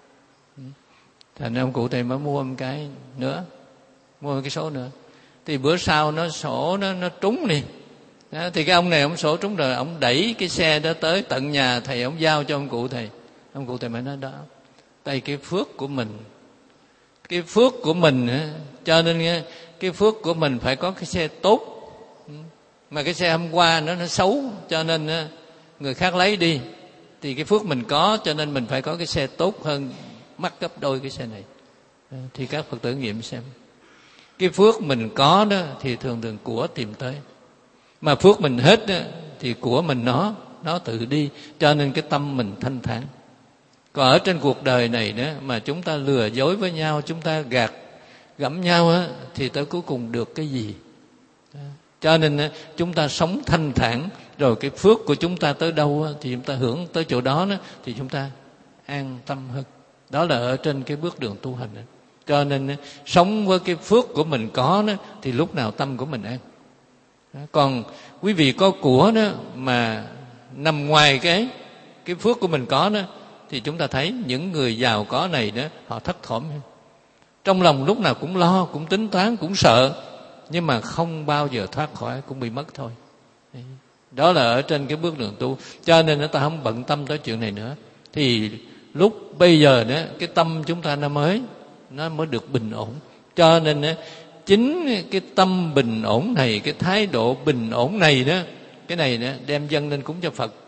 Thành ra ông cụ thầy mới mua một cái nữa, mua một cái số nữa. Thì bữa sau nó sổ nó nó trúng đi. Đó, thì cái ông này ông sổ trúng rồi, ông đẩy cái xe đó tới tận nhà thầy, ông giao cho ông cụ thầy. Ông cụ thầy mới nói đó, đây cái phước của mình, cái phước của mình, cho nên cái phước của mình phải có cái xe tốt, mà cái xe hôm qua nó nó xấu, cho nên người khác lấy đi. Thì cái phước mình có, cho nên mình phải có cái xe tốt hơn, mắc gấp đôi cái xe này. Thì các Phật tử nghiệm xem, cái phước mình có đó thì thường thường của tìm tới, mà phước mình hết đó, thì của mình nó nó tự đi. Cho nên cái tâm mình thanh thản. Còn ở trên cuộc đời này đó mà chúng ta lừa dối với nhau, chúng ta gạt gẫm nhau á, thì tới cuối cùng được cái gì? Cho nên chúng ta sống thanh thản, rồi cái phước của chúng ta tới đâu á, thì chúng ta hưởng tới chỗ đó, đó thì chúng ta an tâm hơn. Đó là ở trên cái bước đường tu hành đó. Cho nên sống với cái phước của mình có đó, thì lúc nào tâm của mình an. Còn quý vị có của đó mà nằm ngoài cái cái phước của mình có đó, thì chúng ta thấy những người giàu có này đó, họ thất thỏm, trong lòng lúc nào cũng lo, cũng tính toán, cũng sợ, nhưng mà không bao giờ thoát khỏi, cũng bị mất thôi. Đó là ở trên cái bước đường tu. Cho nên người ta không bận tâm tới chuyện này nữa. Thì lúc bây giờ đó, cái tâm chúng ta nó mới nó mới được bình ổn. Cho nên chính cái tâm bình ổn này, cái thái độ bình ổn này đó, cái này đó đem dâng lên cúng cho Phật,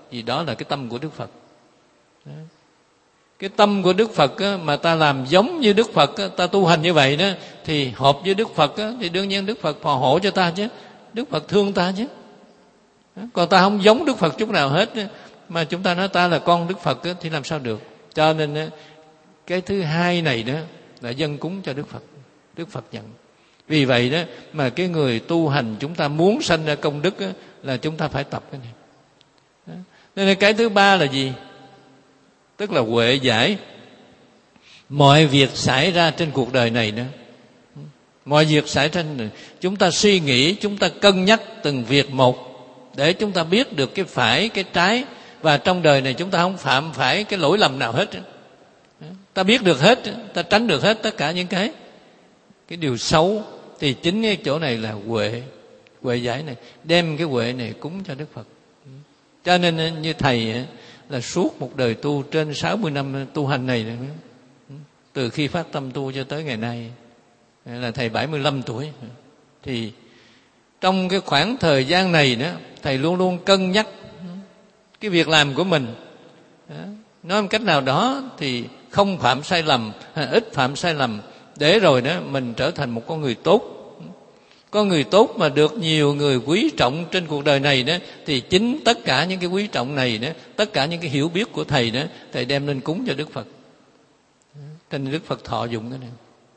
vì đó là cái tâm của Đức Phật. Đó. Cái tâm của Đức Phật á, mà ta làm giống như Đức Phật á, ta tu hành như vậy đó thì hợp với Đức Phật á, thì đương nhiên Đức Phật phò hộ cho ta chứ, Đức Phật thương ta chứ. Đó. Còn ta không giống Đức Phật chút nào hết á, mà chúng ta nói ta là con Đức Phật á, thì làm sao được. Cho nên á, cái thứ hai này đó là dâng cúng cho Đức Phật, Đức Phật nhận. Vì vậy đó mà cái người tu hành chúng ta muốn sanh ra công đức á, là chúng ta phải tập cái này. Đó. Nên cái thứ ba là gì? Tức là huệ giải. Mọi việc xảy ra trên cuộc đời này đó, mọi việc xảy ra này, chúng ta suy nghĩ, chúng ta cân nhắc từng việc một để chúng ta biết được cái phải, cái trái. Và trong đời này chúng ta không phạm phải cái lỗi lầm nào hết. Ta biết được hết, ta tránh được hết tất cả những cái cái điều xấu. Thì chính cái chỗ này là huệ, huệ giải này, đem cái huệ này cúng cho Đức Phật. Cho nên như thầy là suốt một đời tu, trên sáu mươi năm tu hành này, từ khi phát tâm tu cho tới ngày nay là thầy bảy mươi lăm tuổi. Thì trong cái khoảng thời gian này đó, thầy luôn luôn cân nhắc cái việc làm của mình. Nói một cách nào đó thì không phạm sai lầm, ít phạm sai lầm, để rồi đó mình trở thành một con người tốt. Con người tốt mà được nhiều người quý trọng trên cuộc đời này đó, thì chính tất cả những cái quý trọng này đó, tất cả những cái hiểu biết của thầy đó, thầy đem lên cúng cho Đức Phật. Thành Đức Phật thọ dụng cái này.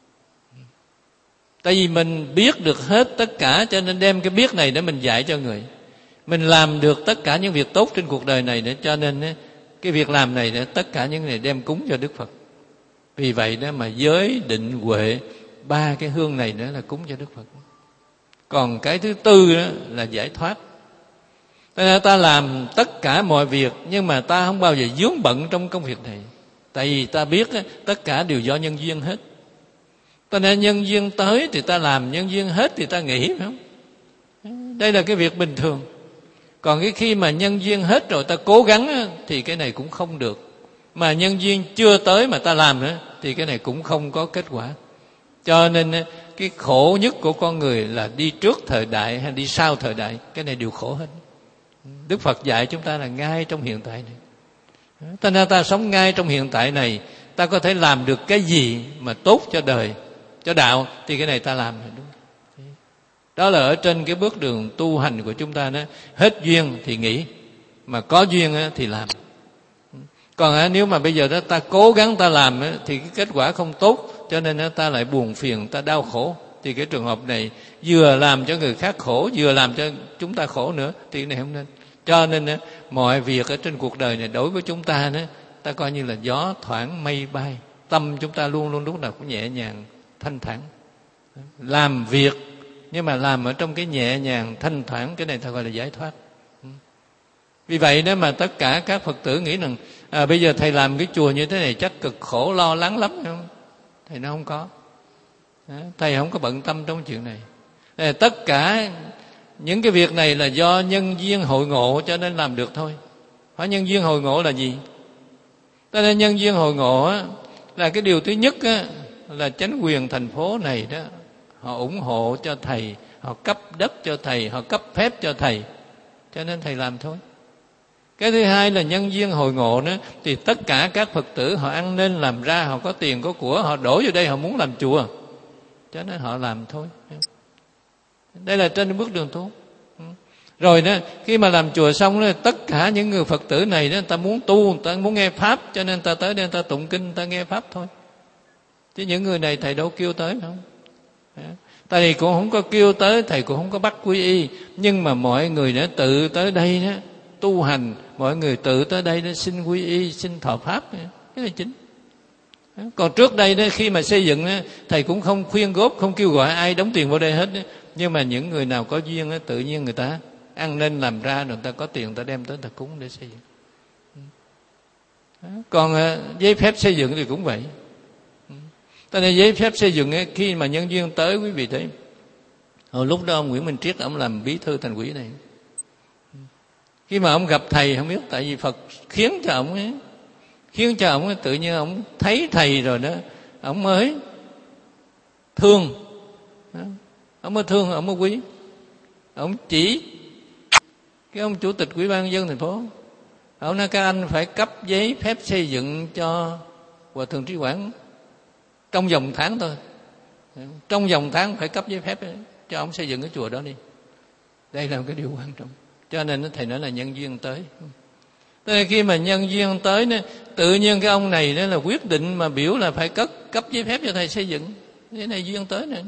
Tại vì mình biết được hết tất cả, cho nên đem cái biết này để mình dạy cho người. Mình làm được tất cả những việc tốt trên cuộc đời này nữa, cho nên cái việc làm này nữa, tất cả những này đem cúng cho Đức Phật. Vì vậy đó mà giới định huệ, ba cái hương này nữa là cúng cho Đức Phật. Còn cái thứ tư đó là giải thoát. Thế nên ta làm tất cả mọi việc, nhưng mà ta không bao giờ vướng bận trong công việc này. Tại vì ta biết tất cả đều do nhân duyên hết. Cho nên nhân duyên tới thì ta làm, nhân duyên hết thì ta nghỉ, phải không? Đây là cái việc bình thường. Còn cái khi mà nhân duyên hết rồi ta cố gắng thì cái này cũng không được. Mà nhân duyên chưa tới mà ta làm nữa thì cái này cũng không có kết quả. Cho nên cái khổ nhất của con người là đi trước thời đại hay đi sau thời đại, cái này đều khổ hết. Đức Phật dạy chúng ta là ngay trong hiện tại này. Cho nên ta sống ngay trong hiện tại này, ta có thể làm được cái gì mà tốt cho đời, cho đạo, thì cái này ta làm là đúng. Đó là ở trên cái bước đường tu hành của chúng ta đó. Hết duyên thì nghỉ, mà có duyên thì làm. Còn nếu mà bây giờ đó ta cố gắng ta làm thì cái kết quả không tốt, cho nên ta lại buồn phiền, ta đau khổ. Thì cái trường hợp này vừa làm cho người khác khổ, vừa làm cho chúng ta khổ nữa, thì cái này không nên. Cho nên mọi việc ở trên cuộc đời này đối với chúng ta đó, ta coi như là gió thoảng mây bay. Tâm chúng ta luôn luôn lúc nào cũng nhẹ nhàng, thanh thản. Làm việc nhưng mà làm ở trong cái nhẹ nhàng, thanh thản, cái này ta gọi là giải thoát. Vì vậy đó mà tất cả các Phật tử nghĩ rằng à, bây giờ thầy làm cái chùa như thế này chắc cực khổ lo lắng lắm, không? Thầy nó không có. Thầy không có bận tâm trong chuyện này. Tất cả những cái việc này là do nhân duyên hội ngộ cho nên làm được thôi. Hỏi nhân duyên hội ngộ là gì? Cho nên nhân duyên hội ngộ á, là cái điều thứ nhất á, là chánh quyền thành phố này đó, họ ủng hộ cho thầy, họ cấp đất cho thầy, họ cấp phép cho thầy, cho nên thầy làm thôi. Cái thứ hai là nhân duyên hội ngộ nữa, thì tất cả các Phật tử họ ăn nên làm ra, họ có tiền có của, họ đổ vào đây, họ muốn làm chùa, cho nên họ làm thôi. Đây là trên bước đường tu. Rồi đó, khi mà làm chùa xong đó, tất cả những người Phật tử này đó, ta muốn tu, ta muốn nghe pháp, cho nên ta tới đây ta tụng kinh, ta nghe pháp thôi. Chứ những người này thầy đâu kêu tới, không? Tại vì cũng không có kêu tới, thầy cũng không có bắt quy y, nhưng mà mọi người đã tự tới đây đó tu hành, mọi người tự tới đây để xin quy y, xin thọ pháp, cái là chính. Còn trước đây đó, khi mà xây dựng đó, thầy cũng không khuyên góp, không kêu gọi ai đóng tiền vào đây hết đó. Nhưng mà những người nào có duyên đó, tự nhiên người ta ăn nên làm ra, rồi người ta có tiền người ta đem tới ta cúng để xây dựng. Còn giấy phép xây dựng thì cũng vậy. Cho nên giấy phép xây dựng ấy, khi mà nhân duyên tới, quý vị thấy hồi lúc đó ông Nguyễn Minh Triết ông làm bí thư thành ủy này, khi mà ông gặp thầy, không biết tại vì Phật khiến cho ông ấy, khiến cho ông ấy, tự nhiên ông thấy thầy rồi đó, ông mới thương, ông mới thương, ông mới quý. Ông chỉ cái ông chủ tịch ủy ban nhân dân thành phố, Ông nói các anh phải cấp giấy phép xây dựng cho Hòa Thượng Trí Quảng trong vòng tháng thôi. Trong vòng tháng phải cấp giấy phép cho ông xây dựng cái chùa đó đi. Đây là một cái điều quan trọng. Cho nên thầy nói là nhân duyên tới. Tới khi mà nhân duyên tới, tự nhiên cái ông này đó là quyết định mà biểu là phải cấp, cấp giấy phép cho thầy xây dựng. Cái này duyên tới nè.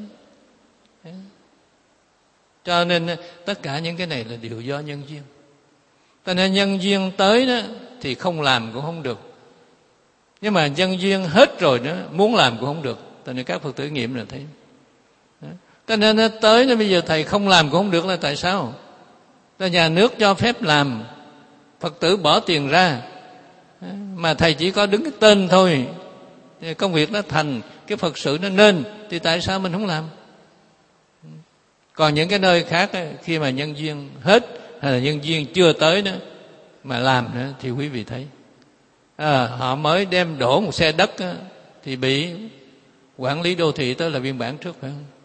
Cho nên tất cả những cái này là đều do nhân duyên. Cho nên nhân duyên tới đó thì không làm cũng không được. Nhưng mà nhân duyên hết rồi đó, muốn làm cũng không được. Cho nên các Phật tử nghiệm là thấy. Cho nên nó tới nó bây giờ thầy không làm cũng không được là tại sao? Tại nhà nước cho phép làm, Phật tử bỏ tiền ra, mà thầy chỉ có đứng cái tên thôi, công việc nó thành, cái Phật sự nó nên, thì tại sao mình không làm? Còn những cái nơi khác khi mà nhân duyên hết hay là nhân duyên chưa tới đó mà làm nữa, thì quý vị thấy à, họ mới đem đổ một xe đất đó, thì bị quản lý đô thị tới là biên bản trước, phải không?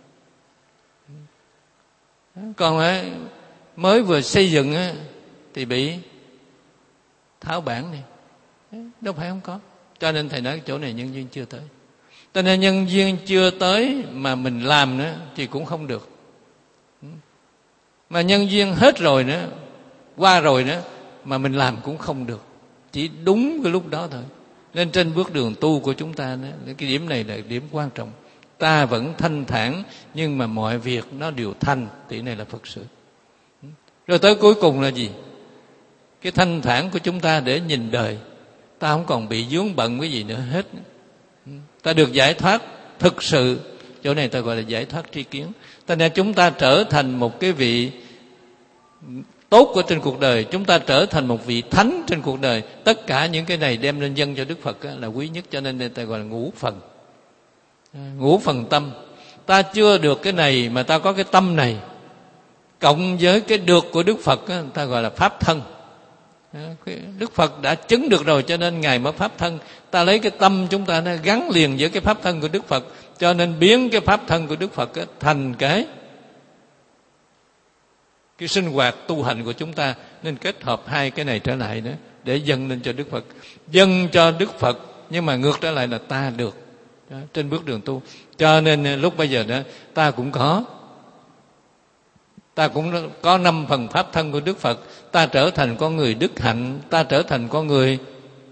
Còn á, mới vừa xây dựng á, thì bị tháo bản này, đâu phải không có. Cho nên thầy nói cái chỗ này nhân duyên chưa tới. Cho nên nhân duyên chưa tới mà mình làm nữa thì cũng không được. Mà nhân duyên hết rồi nữa, qua rồi nữa, mà mình làm cũng không được. Chỉ đúng cái lúc đó thôi. Nên trên bước đường tu của chúng ta đó, cái điểm này là điểm quan trọng. Ta vẫn thanh thản, nhưng mà mọi việc nó đều thanh, thì này là Phật sự. Rồi tới cuối cùng là gì? Cái thanh thản của chúng ta để nhìn đời, ta không còn bị vướng bận cái gì nữa hết. Ta được giải thoát thực sự. Chỗ này ta gọi là giải thoát tri kiến. Cho nên chúng ta trở thành một cái vị tốt của trên cuộc đời, chúng ta trở thành một vị thánh trên cuộc đời. Tất cả những cái này đem lên dâng cho Đức Phật là quý nhất. Cho nên người ta gọi là ngũ phần. Ngũ phần tâm. Ta chưa được cái này mà ta có cái tâm này, cộng với cái được của Đức Phật, ta gọi là pháp thân. Đức Phật đã chứng được rồi, cho nên Ngài mới pháp thân. Ta lấy cái tâm chúng ta nó gắn liền với cái pháp thân của Đức Phật, cho nên biến cái pháp thân của Đức Phật thành cái cái sinh hoạt tu hành của chúng ta. Nên kết hợp hai cái này trở lại đó để dâng lên cho Đức Phật. Dâng cho Đức Phật, nhưng mà ngược trở lại là ta được đó, trên bước đường tu. Cho nên lúc bây giờ đó ta cũng có Ta cũng có năm phần pháp thân của Đức Phật. Ta trở thành con người đức hạnh, ta trở thành con người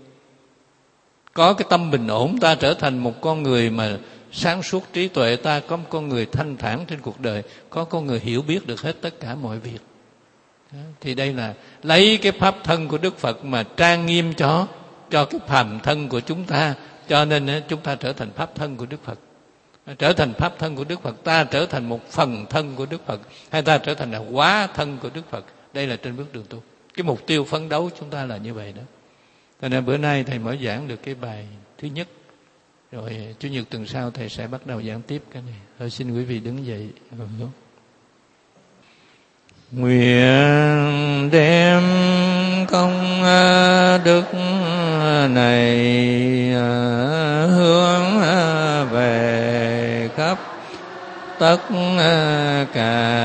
có cái tâm bình ổn, ta trở thành một con người mà sáng suốt trí tuệ, ta có một con người thanh thản trên cuộc đời, có con người hiểu biết được hết tất cả mọi việc. Đó, thì đây là lấy cái pháp thân của Đức Phật mà trang nghiêm cho cho cái phàm thân của chúng ta. Cho nên chúng ta trở thành pháp thân của Đức Phật. Trở thành pháp thân của Đức Phật, ta trở thành một phần thân của Đức Phật, hay ta trở thành là hóa thân của Đức Phật. Đây là trên bước đường tu. Cái mục tiêu phấn đấu chúng ta là như vậy đó. Cho nên bữa nay thầy mở giảng được cái bài thứ nhất, rồi chủ nhật tuần sau thầy sẽ bắt đầu giảng tiếp cái này. Thôi xin quý vị đứng dậy. Nguyện đem công đức này hướng về khắp tất cả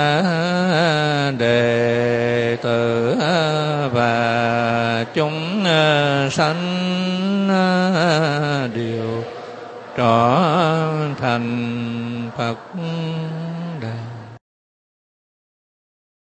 đệ tử và chúng sanh đều trở thành Phật